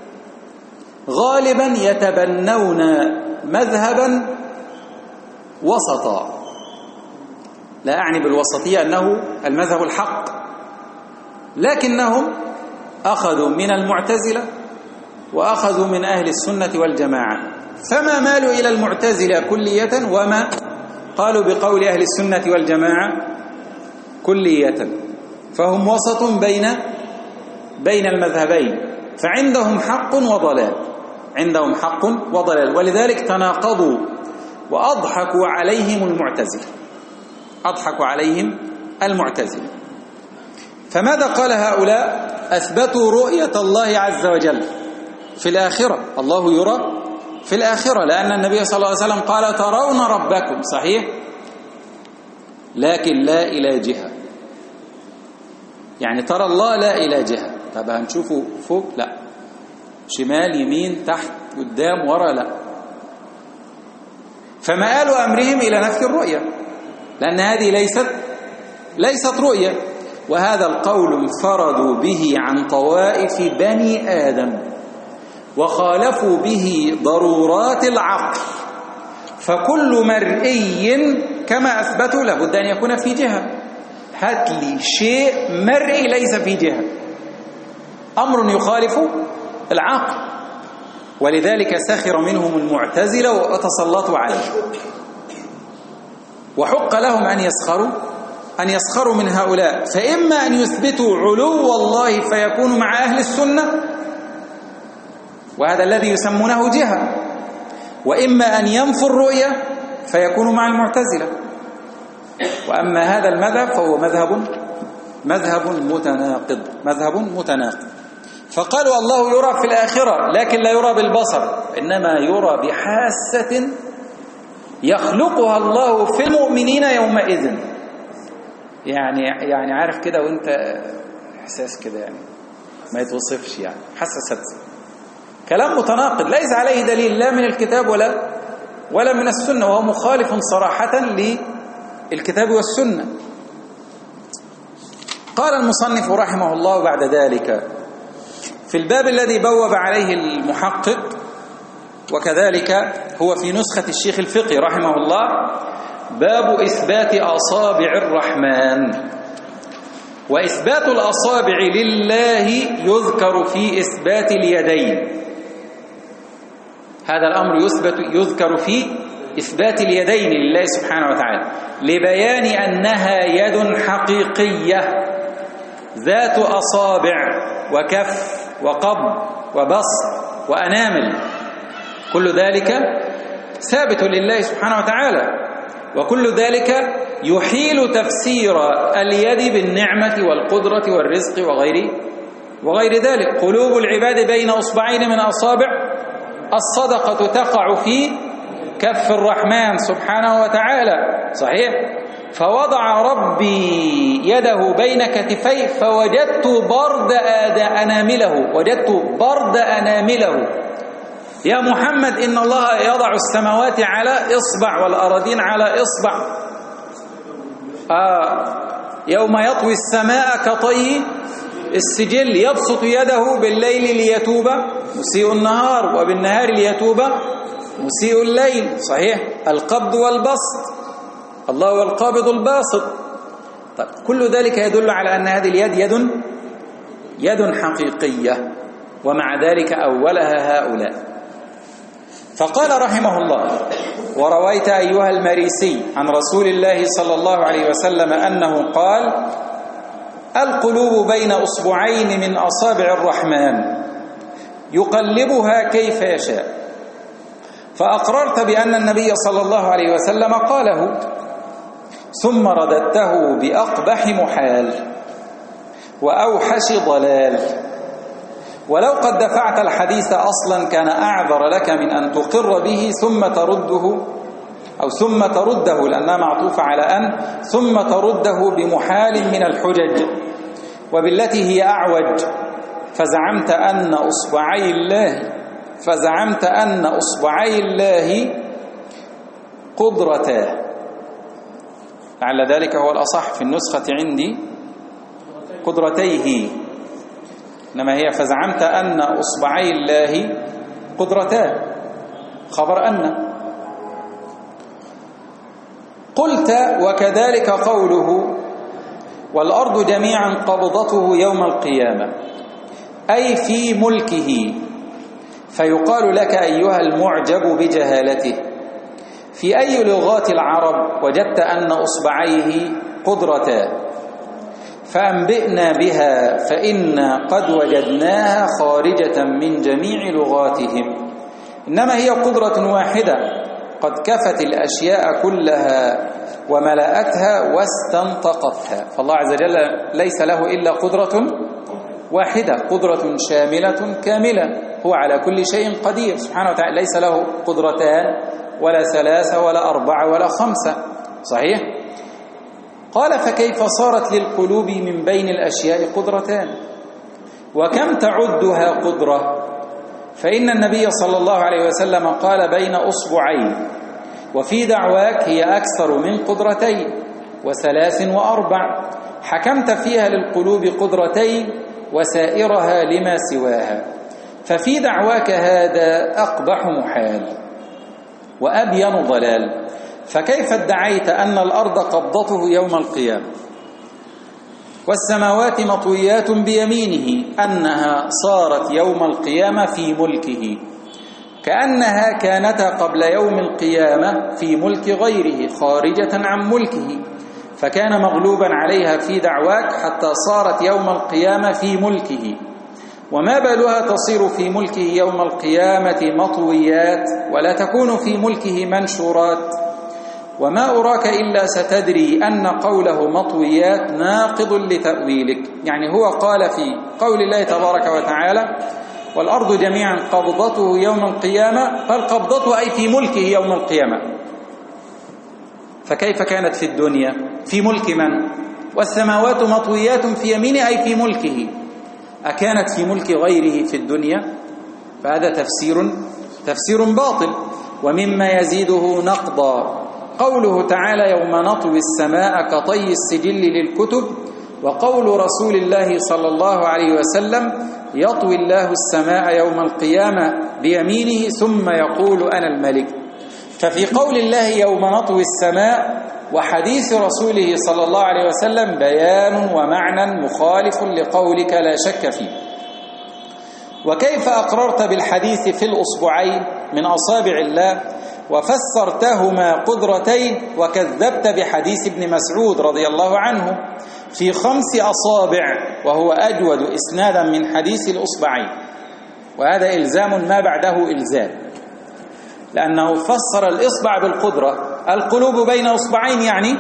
غالبا يتبنون مذهبا وسطا، لا أعني بالوسطية أنه المذهب الحق، لكنهم أخذوا من المعتزلة وأخذوا من أهل السنة والجماعة، فما مالوا إلى المعتزلة كلية وما قالوا بقول أهل السنة والجماعة كلية، فهم وسط بين بين المذهبين، فعندهم حق وضلال، عندهم حق وضلال، ولذلك تناقضوا وأضحكوا عليهم المعتزلة، أضحكوا عليهم المعتزلة. فماذا قال هؤلاء؟ أثبتوا رؤية الله عز وجل في الآخرة، الله يرى في الآخرة، لأن النبي صلى الله عليه وسلم قال ترون ربكم، صحيح، لكن لا إلى جهة، يعني ترى الله لا إلى جهة. طب هنشوفه فوق؟ لا. شمال، يمين، تحت، قدام، ورا؟ لا. فمآل أمرهم إلى نفي الرؤية، لأن هذه ليست ليست رؤية. وهذا القول انفردوا به عن طوائف بني آدم وخالفوا به ضرورات العقل، فكل مرئي كما أثبتوا لابد أن يكون في جهة. هات لي شيء مرئي ليس في جهة، أمر يخالف العقل. ولذلك سخر منهم المعتزلة وتسلطوا عليه، وحق لهم أن يسخروا أن يسخروا من هؤلاء. فإما أن يثبتوا علو الله فيكونوا مع أهل السنة، وهذا الذي يسمونه جهة، وإما أن ينفوا الرؤية فيكونوا مع المعتزلة. وأما هذا المذهب فهو مذهب مذهب متناقض مذهب متناقض فقالوا الله يرى في الآخرة، لكن لا يرى بالبصر، إنما يرى بحاسة يخلقها الله في المؤمنين يومئذ. يعني يعني عارف كده، وانت احساس كده يعني ما يتوصفش، يعني حسست. كلام متناقض ليس عليه دليل لا من الكتاب ولا ولا من السنة، وهو مخالف صراحة للكتاب والسنة. قال المصنف رحمه الله بعد ذلك في الباب الذي بوب عليه المحقق وكذلك هو في نسخة الشيخ الفقي رحمه الله باب إثبات أصابع الرحمن. وإثبات الأصابع لله يذكر في إثبات اليدين، هذا الأمر يثبت يذكر في إثبات اليدين لله سبحانه وتعالى لبيان أنها يد حقيقية ذات أصابع وكف وقبض وبسط وأنامل، كل ذلك ثابت لله سبحانه وتعالى، وكل ذلك يحيل تفسير اليد بالنعمة والقدرة والرزق وغير وغير ذلك. قلوب العباد بين أصبعين من أصابع الصدقة تقع في كف الرحمن سبحانه وتعالى، صحيح؟ فوضع ربي يده بين كتفيه فوجدت برد أنامله، وجدت برد أنامله. يا محمد إن الله يضع السماوات على إصبع والأراضين على إصبع، آه يوم يطوي السماء كطي السجل، يبسط يده بالليل ليتوب مسيء النهار وبالنهار ليتوب مسيء الليل، صحيح؟ القبض والبسط، الله هو القابض الباسط. طيب كل ذلك يدل على أن هذه اليد يد يد حقيقية، ومع ذلك أولها هؤلاء. فقال رحمه الله: ورويت أيها المريسي عن رسول الله صلى الله عليه وسلم أنه قال: القلوب بين أصبعين من أصابع الرحمن يقلبها كيف يشاء. فأقررت بأن النبي صلى الله عليه وسلم قاله، ثم رددته بأقبح محال وأوحش ضلال، ولو قد دفعت الحديث أصلا كان أعذر لك من أن تقر به ثم ترده أو ثم ترده لأنها معطوفة على أن ثم ترده بمحال من الحجج وبالتي هي أعوج، فزعمت أن أصبعي الله فزعمت أن أصبعي الله قدرتاه. لعل ذلك هو الأصح في النسخة عندي قدرتيه، إنما هي فزعمت أن أصبعي الله قدرتاه، خبر أن. قلت: وكذلك قوله: والأرض جميعا قبضته يوم القيامة، أي في ملكه. فيقال لك أيها المعجب بجهالته: في أي لغات العرب وجدت أن أصبعيه قدرتا؟ فأنبئنا بها فإنا قد وجدناها خارجة من جميع لغاتهم، إنما هي قدرة واحدة قد كفت الأشياء كلها وملأتها واستنطقتها. فالله عز وجل ليس له إلا قدرة واحدة، قدرة شاملة كاملة، هو على كل شيء قدير سبحانه وتعالى، ليس له قدرتان ولا ثلاثة ولا أربعة ولا خمسة، صحيح؟ قال: فكيف صارت للقلوب من بين الأشياء قدرتان؟ وكم تعدها قدرة؟ فإن النبي صلى الله عليه وسلم قال: بين أصبعين، وفي دعواك هي أكثر من قدرتين وثلاث وأربع، حكمت فيها للقلوب قدرتين وسائرها لما سواها، ففي دعواك هذا أقبح محال وأبين ضلال. فكيف ادعيت أن الأرض قبضته يوم القيامة والسماوات مطويات بيمينه أنها صارت يوم القيامة في ملكه، كأنها كانتا قبل يوم القيامة في ملك غيره خارجة عن ملكه، فكان مغلوبا عليها في دعواك حتى صارت يوم القيامة في ملكه، وما بالها تصير في ملكه يوم القيامة مطويات ولا تكون في ملكه منشورات؟ وما أراك إلا ستدري أن قوله مطويات ناقض لتأويلك. يعني هو قال في قول الله تبارك وتعالى: والأرض جميعا قبضته يوم القيامة، قال قبضته أي في ملكه يوم القيامة، فكيف كانت في الدنيا؟ في ملك من؟ والسماوات مطويات في يمينه أي في ملكه، أكانت في ملك غيره في الدنيا؟ فهذا تفسير تفسير باطل. ومما يزيده نقضا قوله تعالى: يوم نطوي السماء كطي السجل للكتب وقول رسول الله صلى الله عليه وسلم: يطوي الله السماء يوم القيامة بيمينه ثم يقول أنا الملك. ففي قول الله يوم نطوي السماء وحديث رسوله صلى الله عليه وسلم بيان ومعنى مخالف لقولك لا شك فيه. وكيف أقررت بالحديث في الأصبعين من أصابع الله وفسرتهما قدرتين وكذبت بحديث ابن مسعود رضي الله عنه في خمس أصابع وهو أجود إسنادا من حديث الأصبعين؟ وهذا إلزام ما بعده إلزام، لأنه فسر الإصبع بالقدرة. القلوب بين أصبعين يعني.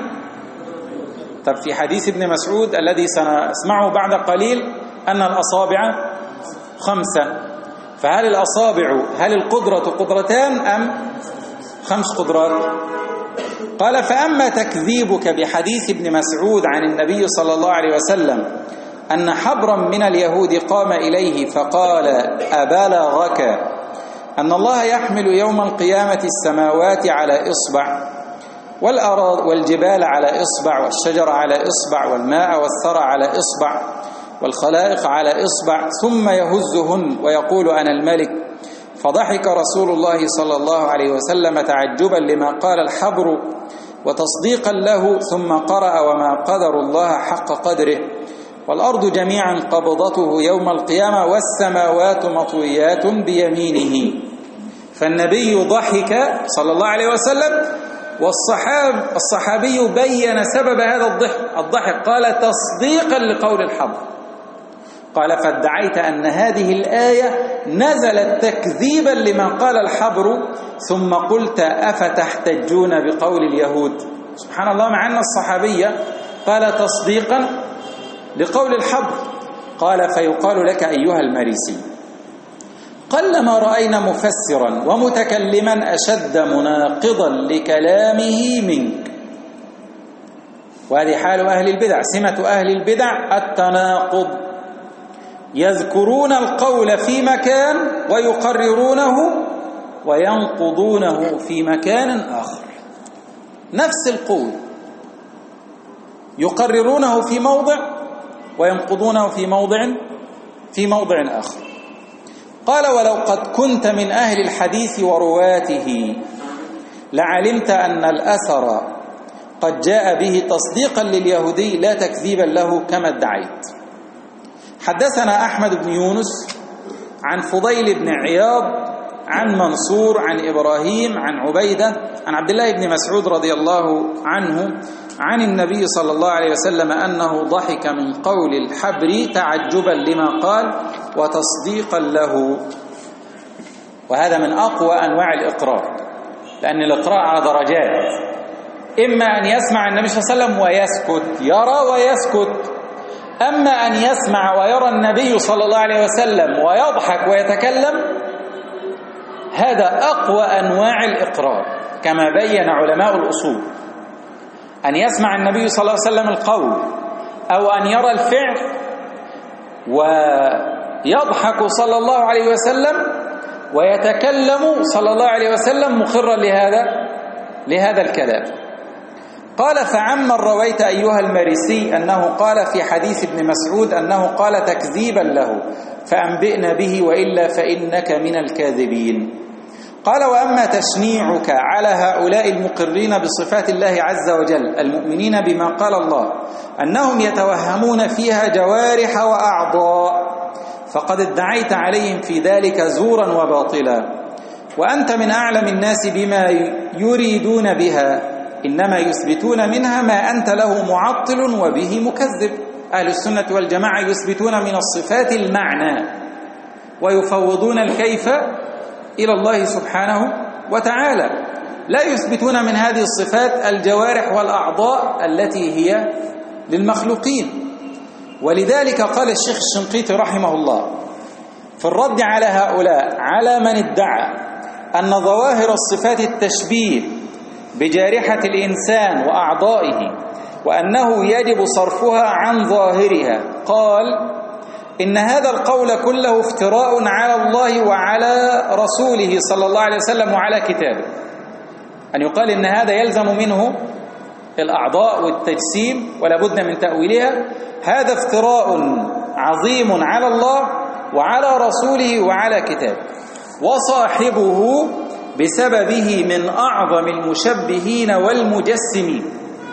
طب في حديث ابن مسعود الذي سنسمعه بعد قليل أن الأصابع خمسة، فهل الأصابع هل القدرة قدرتان أم خمس قدرات؟ قال: فأما تكذيبك بحديث ابن مسعود عن النبي صلى الله عليه وسلم أن حبرا من اليهود قام إليه فقال: أبلغك أن الله يحمل يوم القيامة السماوات على إصبع والأراض والجبال على إصبع والشجر على إصبع والماء والثرى على إصبع والخلائق على إصبع ثم يهزهن ويقول أنا الملك؟ فضحك رسول الله صلى الله عليه وسلم تعجبا لما قال الحبر وتصديقا له، ثم قرأ: وما قدر الله حق قدره والأرض جميعا قبضته يوم القيامة والسماوات مطويات بيمينه. فالنبي ضحك صلى الله عليه وسلم، والصحاب الصحابي بين سبب هذا الضحك الضحك قال: تصديقا لقول الحبر. قال: فادعيت أن هذه الآية نزلت تكذيبا لما قال الحبر، ثم قلت: أفتحتجون بقول اليهود؟ سبحان الله، مع أن الصحابية قال تصديقا لقول الحبر. قال: فيقال لك أيها المريسي: قلما رأينا مفسرا ومتكلما أشد مناقضا لكلامه منك. وهذه حال أهل البدع، سمة أهل البدع التناقض، يذكرون القول في مكان ويقررونه وينقضونه في مكان آخر. نفس القول يقررونه في موضع وينقضونه في موضع في موضع آخر. قال: ولو قد كنت من أهل الحديث ورواته لعلمت أن الأثر قد جاء به تصديقا لليهودي لا تكذيبا له كما ادعيت. حدثنا أحمد بن يونس عن فضيل بن عياض عن منصور عن إبراهيم عن عبيدة عن عبد الله بن مسعود رضي الله عنه عن النبي صلى الله عليه وسلم أنه ضحك من قول الحبر تعجبا لما قال وتصديقا له. وهذا من أقوى أنواع الإقرار، لأن الإقرار على درجات، إما أن يسمع النبي صلى الله عليه وسلم ويسكت، يرى ويسكت، أما أن يسمع ويرى النبي صلى الله عليه وسلم ويضحك ويتكلم، هذا أقوى أنواع الإقرار كما بين علماء الأصول. أن يسمع النبي صلى الله عليه وسلم القول أو أن يرى الفعل ويضحك صلى الله عليه وسلم ويتكلم صلى الله عليه وسلم مقرا لهذا لهذا الكلام. قال: فعمن رويت أيها المريسي أنه قال في حديث ابن مسعود أنه قال تكذيبا له، فأنبئنا به وإلا فإنك من الكاذبين. قال: وأما تشنيعك على هؤلاء المقرين بصفات الله عز وجل المؤمنين بما قال الله أنهم يتوهمون فيها جوارح وأعضاء، فقد ادعيت عليهم في ذلك زورا وباطلا، وأنت من أعلم الناس بما يريدون بها، إنما يثبتون منها ما أنت له معطل وبه مكذب. أهل السنة والجماعة يثبتون من الصفات المعنى ويفوضون الكيف إلى الله سبحانه وتعالى، لا يثبتون من هذه الصفات الجوارح والأعضاء التي هي للمخلوقين. ولذلك قال الشيخ الشنقيطي رحمه الله في الرد على هؤلاء على من ادعى أن ظواهر الصفات التشبيه بجارحة الإنسان وأعضائه وأنه يجب صرفها عن ظاهرها، قال: إن هذا القول كله افتراء على الله وعلى رسوله صلى الله عليه وسلم وعلى كتابه. أن يقال إن هذا يلزم منه الأعضاء والتجسيم ولا بد من تأويلها، هذا افتراء عظيم على الله وعلى رسوله وعلى كتابه، وصاحبه بسببه من أعظم المشبهين والمجسمين،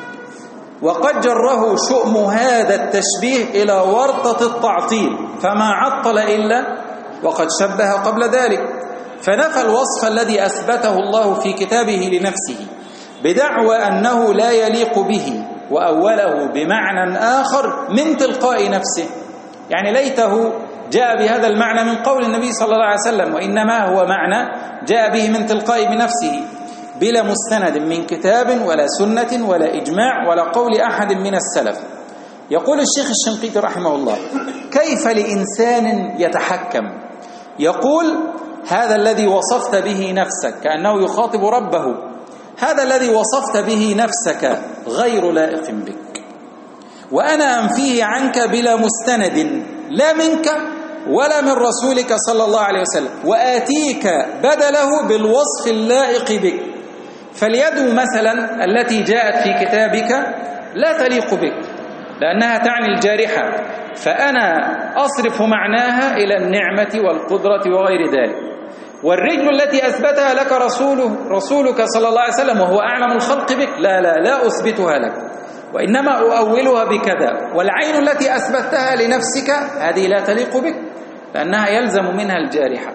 وقد جره شؤم هذا التشبيه إلى ورطة التعطيل، فما عطل إلا وقد شبه قبل ذلك، فنفى الوصف الذي أثبته الله في كتابه لنفسه بدعوى أنه لا يليق به، وأوله بمعنى آخر من تلقاء نفسه. يعني ليته جاء بهذا المعنى من قول النبي صلى الله عليه وسلم، وإنما هو معنى جاء به من تلقاء بنفسه بلا مستند من كتاب ولا سنة ولا إجماع ولا قول أحد من السلف. يقول الشيخ الشنقيطي رحمه الله: كيف لإنسان يتحكم يقول هذا الذي وصفت به نفسك، كأنه يخاطب ربه، هذا الذي وصفت به نفسك غير لائق بك، وأنا أنفيه عنك بلا مستند لا منك ولا من رسولك صلى الله عليه وسلم، وآتيك بدله بالوصف اللائق بك. فاليد مثلا التي جاءت في كتابك لا تليق بك لأنها تعني الجارحة، فأنا أصرف معناها إلى النعمة والقدرة وغير ذلك. والرجل التي أثبتها لك رسوله رسولك صلى الله عليه وسلم وهو أعلم الخلق بك، لا لا لا أثبتها لك، وإنما أؤولها بكذا. والعين التي أثبتها لنفسك هذه لا تليق بك لأنها يلزم منها الجارحة.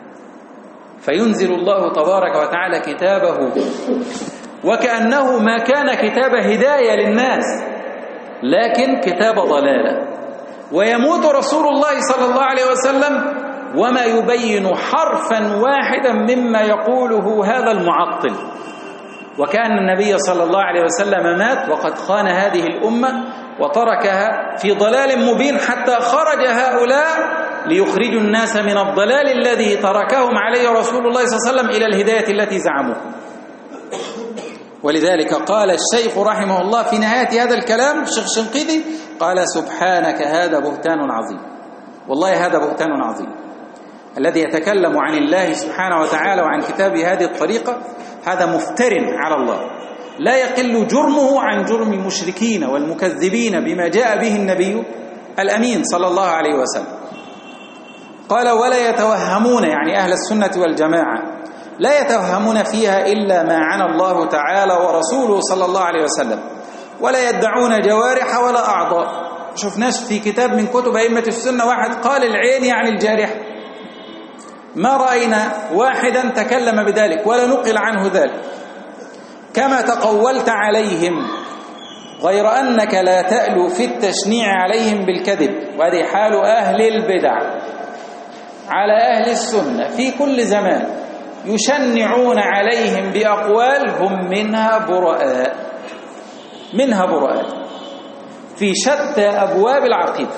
فينزل الله تبارك وتعالى كتابه وكأنه ما كان كتاب هداية للناس لكن كتاب ضلالة، ويموت رسول الله صلى الله عليه وسلم وما يبين حرفا واحدا مما يقوله هذا المعطل، وكأن النبي صلى الله عليه وسلم مات وقد خان هذه الأمة وتركها في ضلال مبين، حتى خرج هؤلاء ليخرجوا الناس من الضلال الذي تركهم عليه رسول الله صلى الله عليه وسلم إلى الهداية التي زعموها. ولذلك قال الشيخ رحمه الله في نهاية هذا الكلام الشيخ الشنقيطي قال: سبحانك هذا بهتان عظيم. والله هذا بهتان عظيم، الذي يتكلم عن الله سبحانه وتعالى وعن كتابه هذه الطريقة هذا مفتر على الله، لا يقل جرمه عن جرم المشركين والمكذبين بما جاء به النبي الأمين صلى الله عليه وسلم. قال: ولا يتوهمون، يعني أهل السنة والجماعة لا يتوهمون فيها إلا ما عنى الله تعالى ورسوله صلى الله عليه وسلم، ولا يدعون جوارح ولا أعضاء. شفناش في كتاب من كتب أئمة السنة واحد قال العين يعني الجارح، ما رأينا واحدا تكلم بذلك ولا نقل عنه ذلك، كما تقولت عليهم، غير أنك لا تألو في التشنيع عليهم بالكذب. وهذه حال أهل البدع على أهل السنة في كل زمان، يشنعون عليهم بأقوال هم منها براء منها براء في شتى أبواب العقيدة.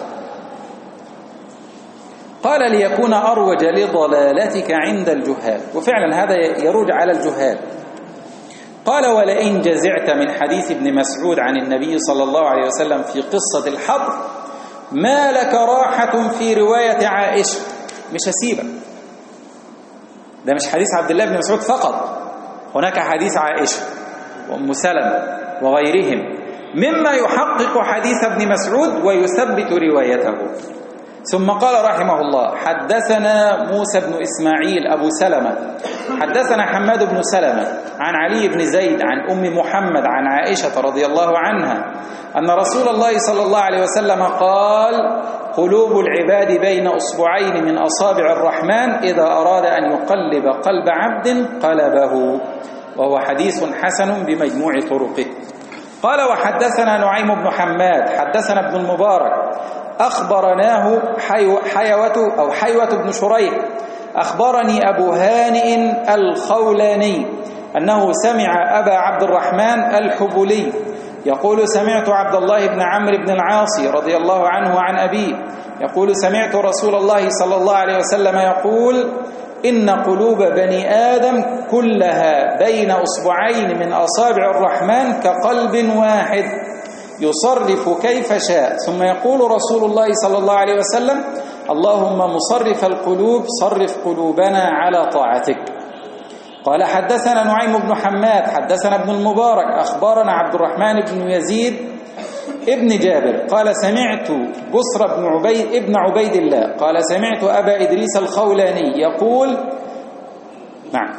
قال: ليكون أروج لضلالتك عند الجهال، وفعلا هذا يروج على الجهال. قال: ولئن جزعت من حديث ابن مسعود عن النبي صلى الله عليه وسلم في قصة الحبر ما لك راحة في رواية عائشة. مش هسيبك، ده مش حديث عبد الله بن مسعود فقط، هناك حديث عائشة وأم سلمة وغيرهم مما يحقق حديث ابن مسعود ويثبت روايته. ثم قال رحمه الله: حدثنا موسى بن إسماعيل أبو سلمة حدثنا حماد بن سلمة عن علي بن زيد عن أم محمد عن عائشة رضي الله عنها أن رسول الله صلى الله عليه وسلم قال: قلوب العباد بين أصبعين من أصابع الرحمن إذا أراد أن يقلب قلب عبد قلبه، وهو حديث حسن بمجموع طرقه. قال: وحدثنا نعيم بن حماد حدثنا ابن المبارك أخبرناه حيوة أو حيوة بن شريح أخبرني أبو هانئ الخولاني أنه سمع أبا عبد الرحمن الحبلي يقول: سمعت عبد الله بن عمرو بن العاص رضي الله عنه عن أبيه يقول: سمعت رسول الله صلى الله عليه وسلم يقول: إن قلوب بني آدم كلها بين أصبعين من أصابع الرحمن كقلب واحد يصرف كيف شاء. ثم يقول رسول الله صلى الله عليه وسلم: اللهم مصرف القلوب صرف قلوبنا على طاعتك. قال حدثنا نعيم بن حماد حدثنا ابن المبارك أخبرنا عبد الرحمن بن يزيد ابن جابر قال سمعت بصر بن عبيد ابن عبيد الله قال سمعت أبا إدريس الخولاني يقول نعم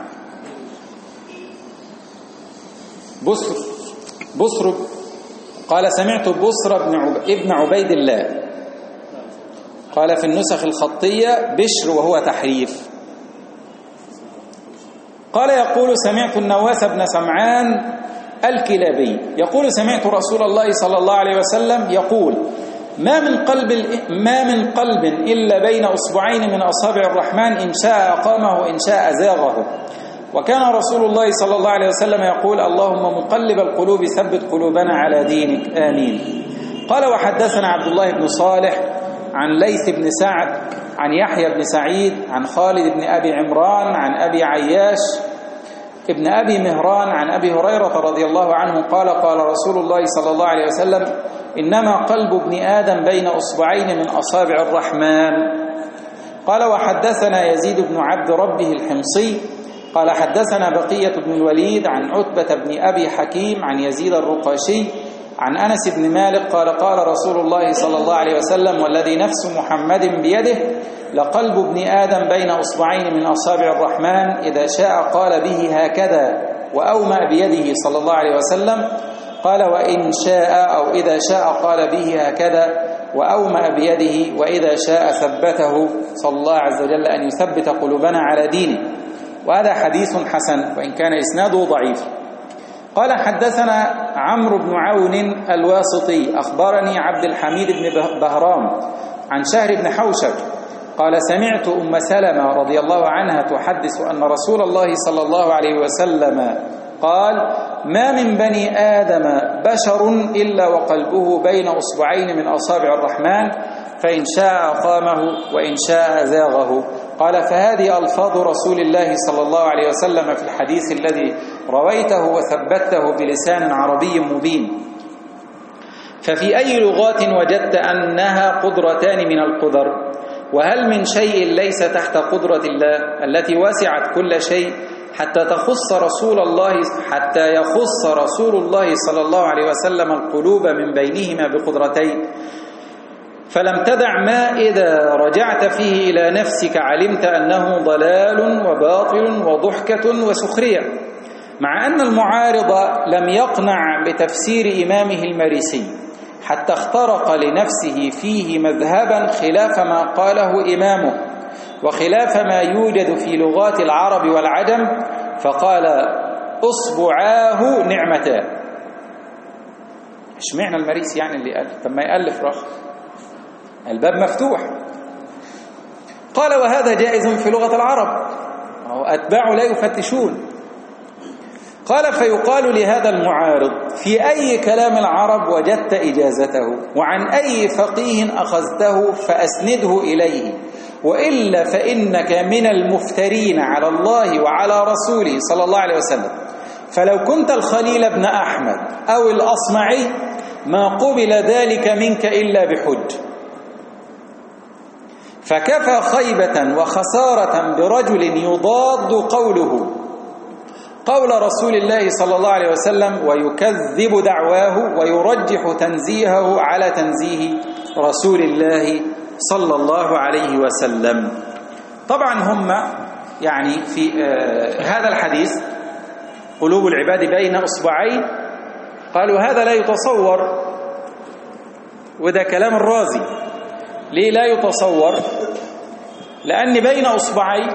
بصر بصر قال سمعت بصر بن عب... ابن عبيد الله قال في النسخ الخطية بشر وهو تحريف. قال يقول سمعت النواس بن سمعان الكلابي يقول سمعت رسول الله صلى الله عليه وسلم يقول ما من قلب ما من قلب إلا بين أصبعين من أصابع الرحمن إن شاء أقامه وإن شاء زاغه. وكان رسول الله صلى الله عليه وسلم يقول اللهم مقلب القلوب ثبت قلوبنا على دينك آمين. قال وحدثنا عبد الله بن صالح عن ليث بن سعد عن يحيى بن سعيد عن خالد بن أبي عمران عن أبي عياش ابن أبي مهران عن أبي هريرة رضي الله عنه قال قال رسول الله صلى الله عليه وسلم إنما قلب ابن آدم بين أصبعين من أصابع الرحمن. قال وحدثنا يزيد بن عبد ربه الحمصي قال حدثنا بقية بن الوليد عن عتبة بن أبي حكيم عن يزيد الرقاشي عن أنس بن مالك قال قال رسول الله صلى الله عليه وسلم والذي نفس محمد بيده لقلب ابن آدم بين أصبعين من أصابع الرحمن إذا شاء قال به هكذا وأومأ بيده صلى الله عليه وسلم قال وإن شاء أو إذا شاء قال به هكذا وأومأ بيده وإذا شاء ثبته صلى الله عز وجل أن يثبت قلوبنا على دينه. وهذا حديث حسن وإن كان إسناده ضعيف. قال حدثنا عمرو بن عون الواسطي أخبرني عبد الحميد بن بهرام عن شهر بن حوشب قال سمعت أم سلمة رضي الله عنها تحدث أن رسول الله صلى الله عليه وسلم قال ما من بني آدم بشر إلا وقلبه بين أصبعين من أصابع الرحمن فإن شاء قامه وإن شاء زاغه. قال فهذه ألفاظ رسول الله صلى الله عليه وسلم في الحديث الذي رويته وثبته بلسان عربي مبين. ففي أي لغات وجدت أنها قدرتان من القدر؟ وهل من شيء ليس تحت قدرة الله التي وسعت كل شيء حتى تخص رسول الله حتى يخص رسول الله صلى الله عليه وسلم القلوب من بينهما بقدرتين؟ فلم تدع ما إذا رجعت فيه إلى نفسك علمت أنه ضلال وباطل وضحكة وسخرية. مع أن المعارض لم يقنع بتفسير إمامه المريسي حتى اخترق لنفسه فيه مذهبا خلاف ما قاله إمامه وخلاف ما يوجد في لغات العرب والعجم فقال أصبعاه نعمتان. إيش معنى المريسي يعني اللي قال طب ما يألف رخ الباب مفتوح. قال وهذا جائز في لغة العرب أتباع لا يفتشون. قال فيقال لهذا المعارض في أي كلام العرب وجدت إجازته وعن أي فقيه أخذته فأسنده إليه وإلا فإنك من المفترين على الله وعلى رسوله صلى الله عليه وسلم. فلو كنت الخليل بن أحمد أو الأصمعي ما قبل ذلك منك إلا بحج. فكفى خيبة وخسارة برجل يضاد قوله قول رسول الله صلى الله عليه وسلم ويكذب دعواه ويرجح تنزيهه على تنزيه رسول الله صلى الله عليه وسلم. طبعا هم يعني في آه هذا الحديث قلوب العباد بين أصبعين قالوا هذا لا يتصور وده كلام الرازي. ليه لا يتصور؟ لأن بين أصبعين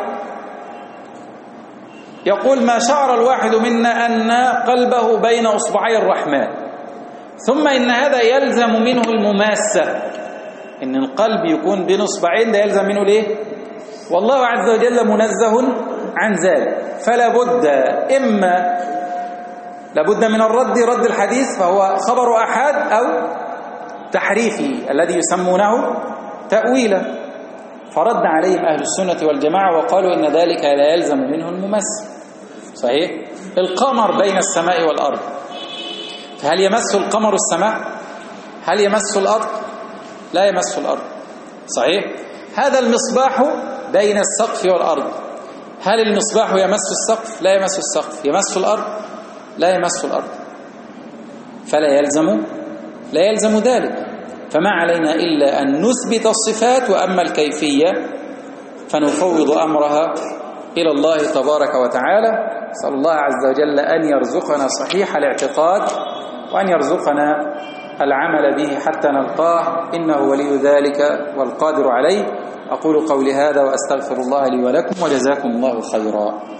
يقول ما شعر الواحد منا أن قلبه بين أصبعي الرحمن ثم إن هذا يلزم منه المماسة إن القلب يكون بين أصبعين ده يلزم منه ليه؟ والله عز وجل منزه عن ذلك. فلا بد إما لابد من الرد رد الحديث فهو خبر أحد أو تحريفي الذي يسمونه تأويلا. فرد عليهم أهل السنة والجماعة وقالوا إن ذلك لا يلزم منه الممس. صحيح؟ القمر بين السماء والأرض فهل يمس القمر السماء؟ هل يمس الأرض؟ لا يمس الأرض. صحيح؟ هذا المصباح بين السقف والأرض هل المصباح يمس السقف؟ لا يمس السقف. يمس الأرض؟ لا يمس الأرض. فلا يلزم لا يلزم ذلك. فما علينا إلا أن نثبت الصفات، وأما الكيفية فنفوض أمرها إلى الله تبارك وتعالى. نسأل الله عز وجل أن يرزقنا صحيح الاعتقاد، وأن يرزقنا العمل به حتى نلقاه، إنه ولي ذلك والقادر عليه. أقول قولي هذا وأستغفر الله لي ولكم، وجزاكم الله خيرا.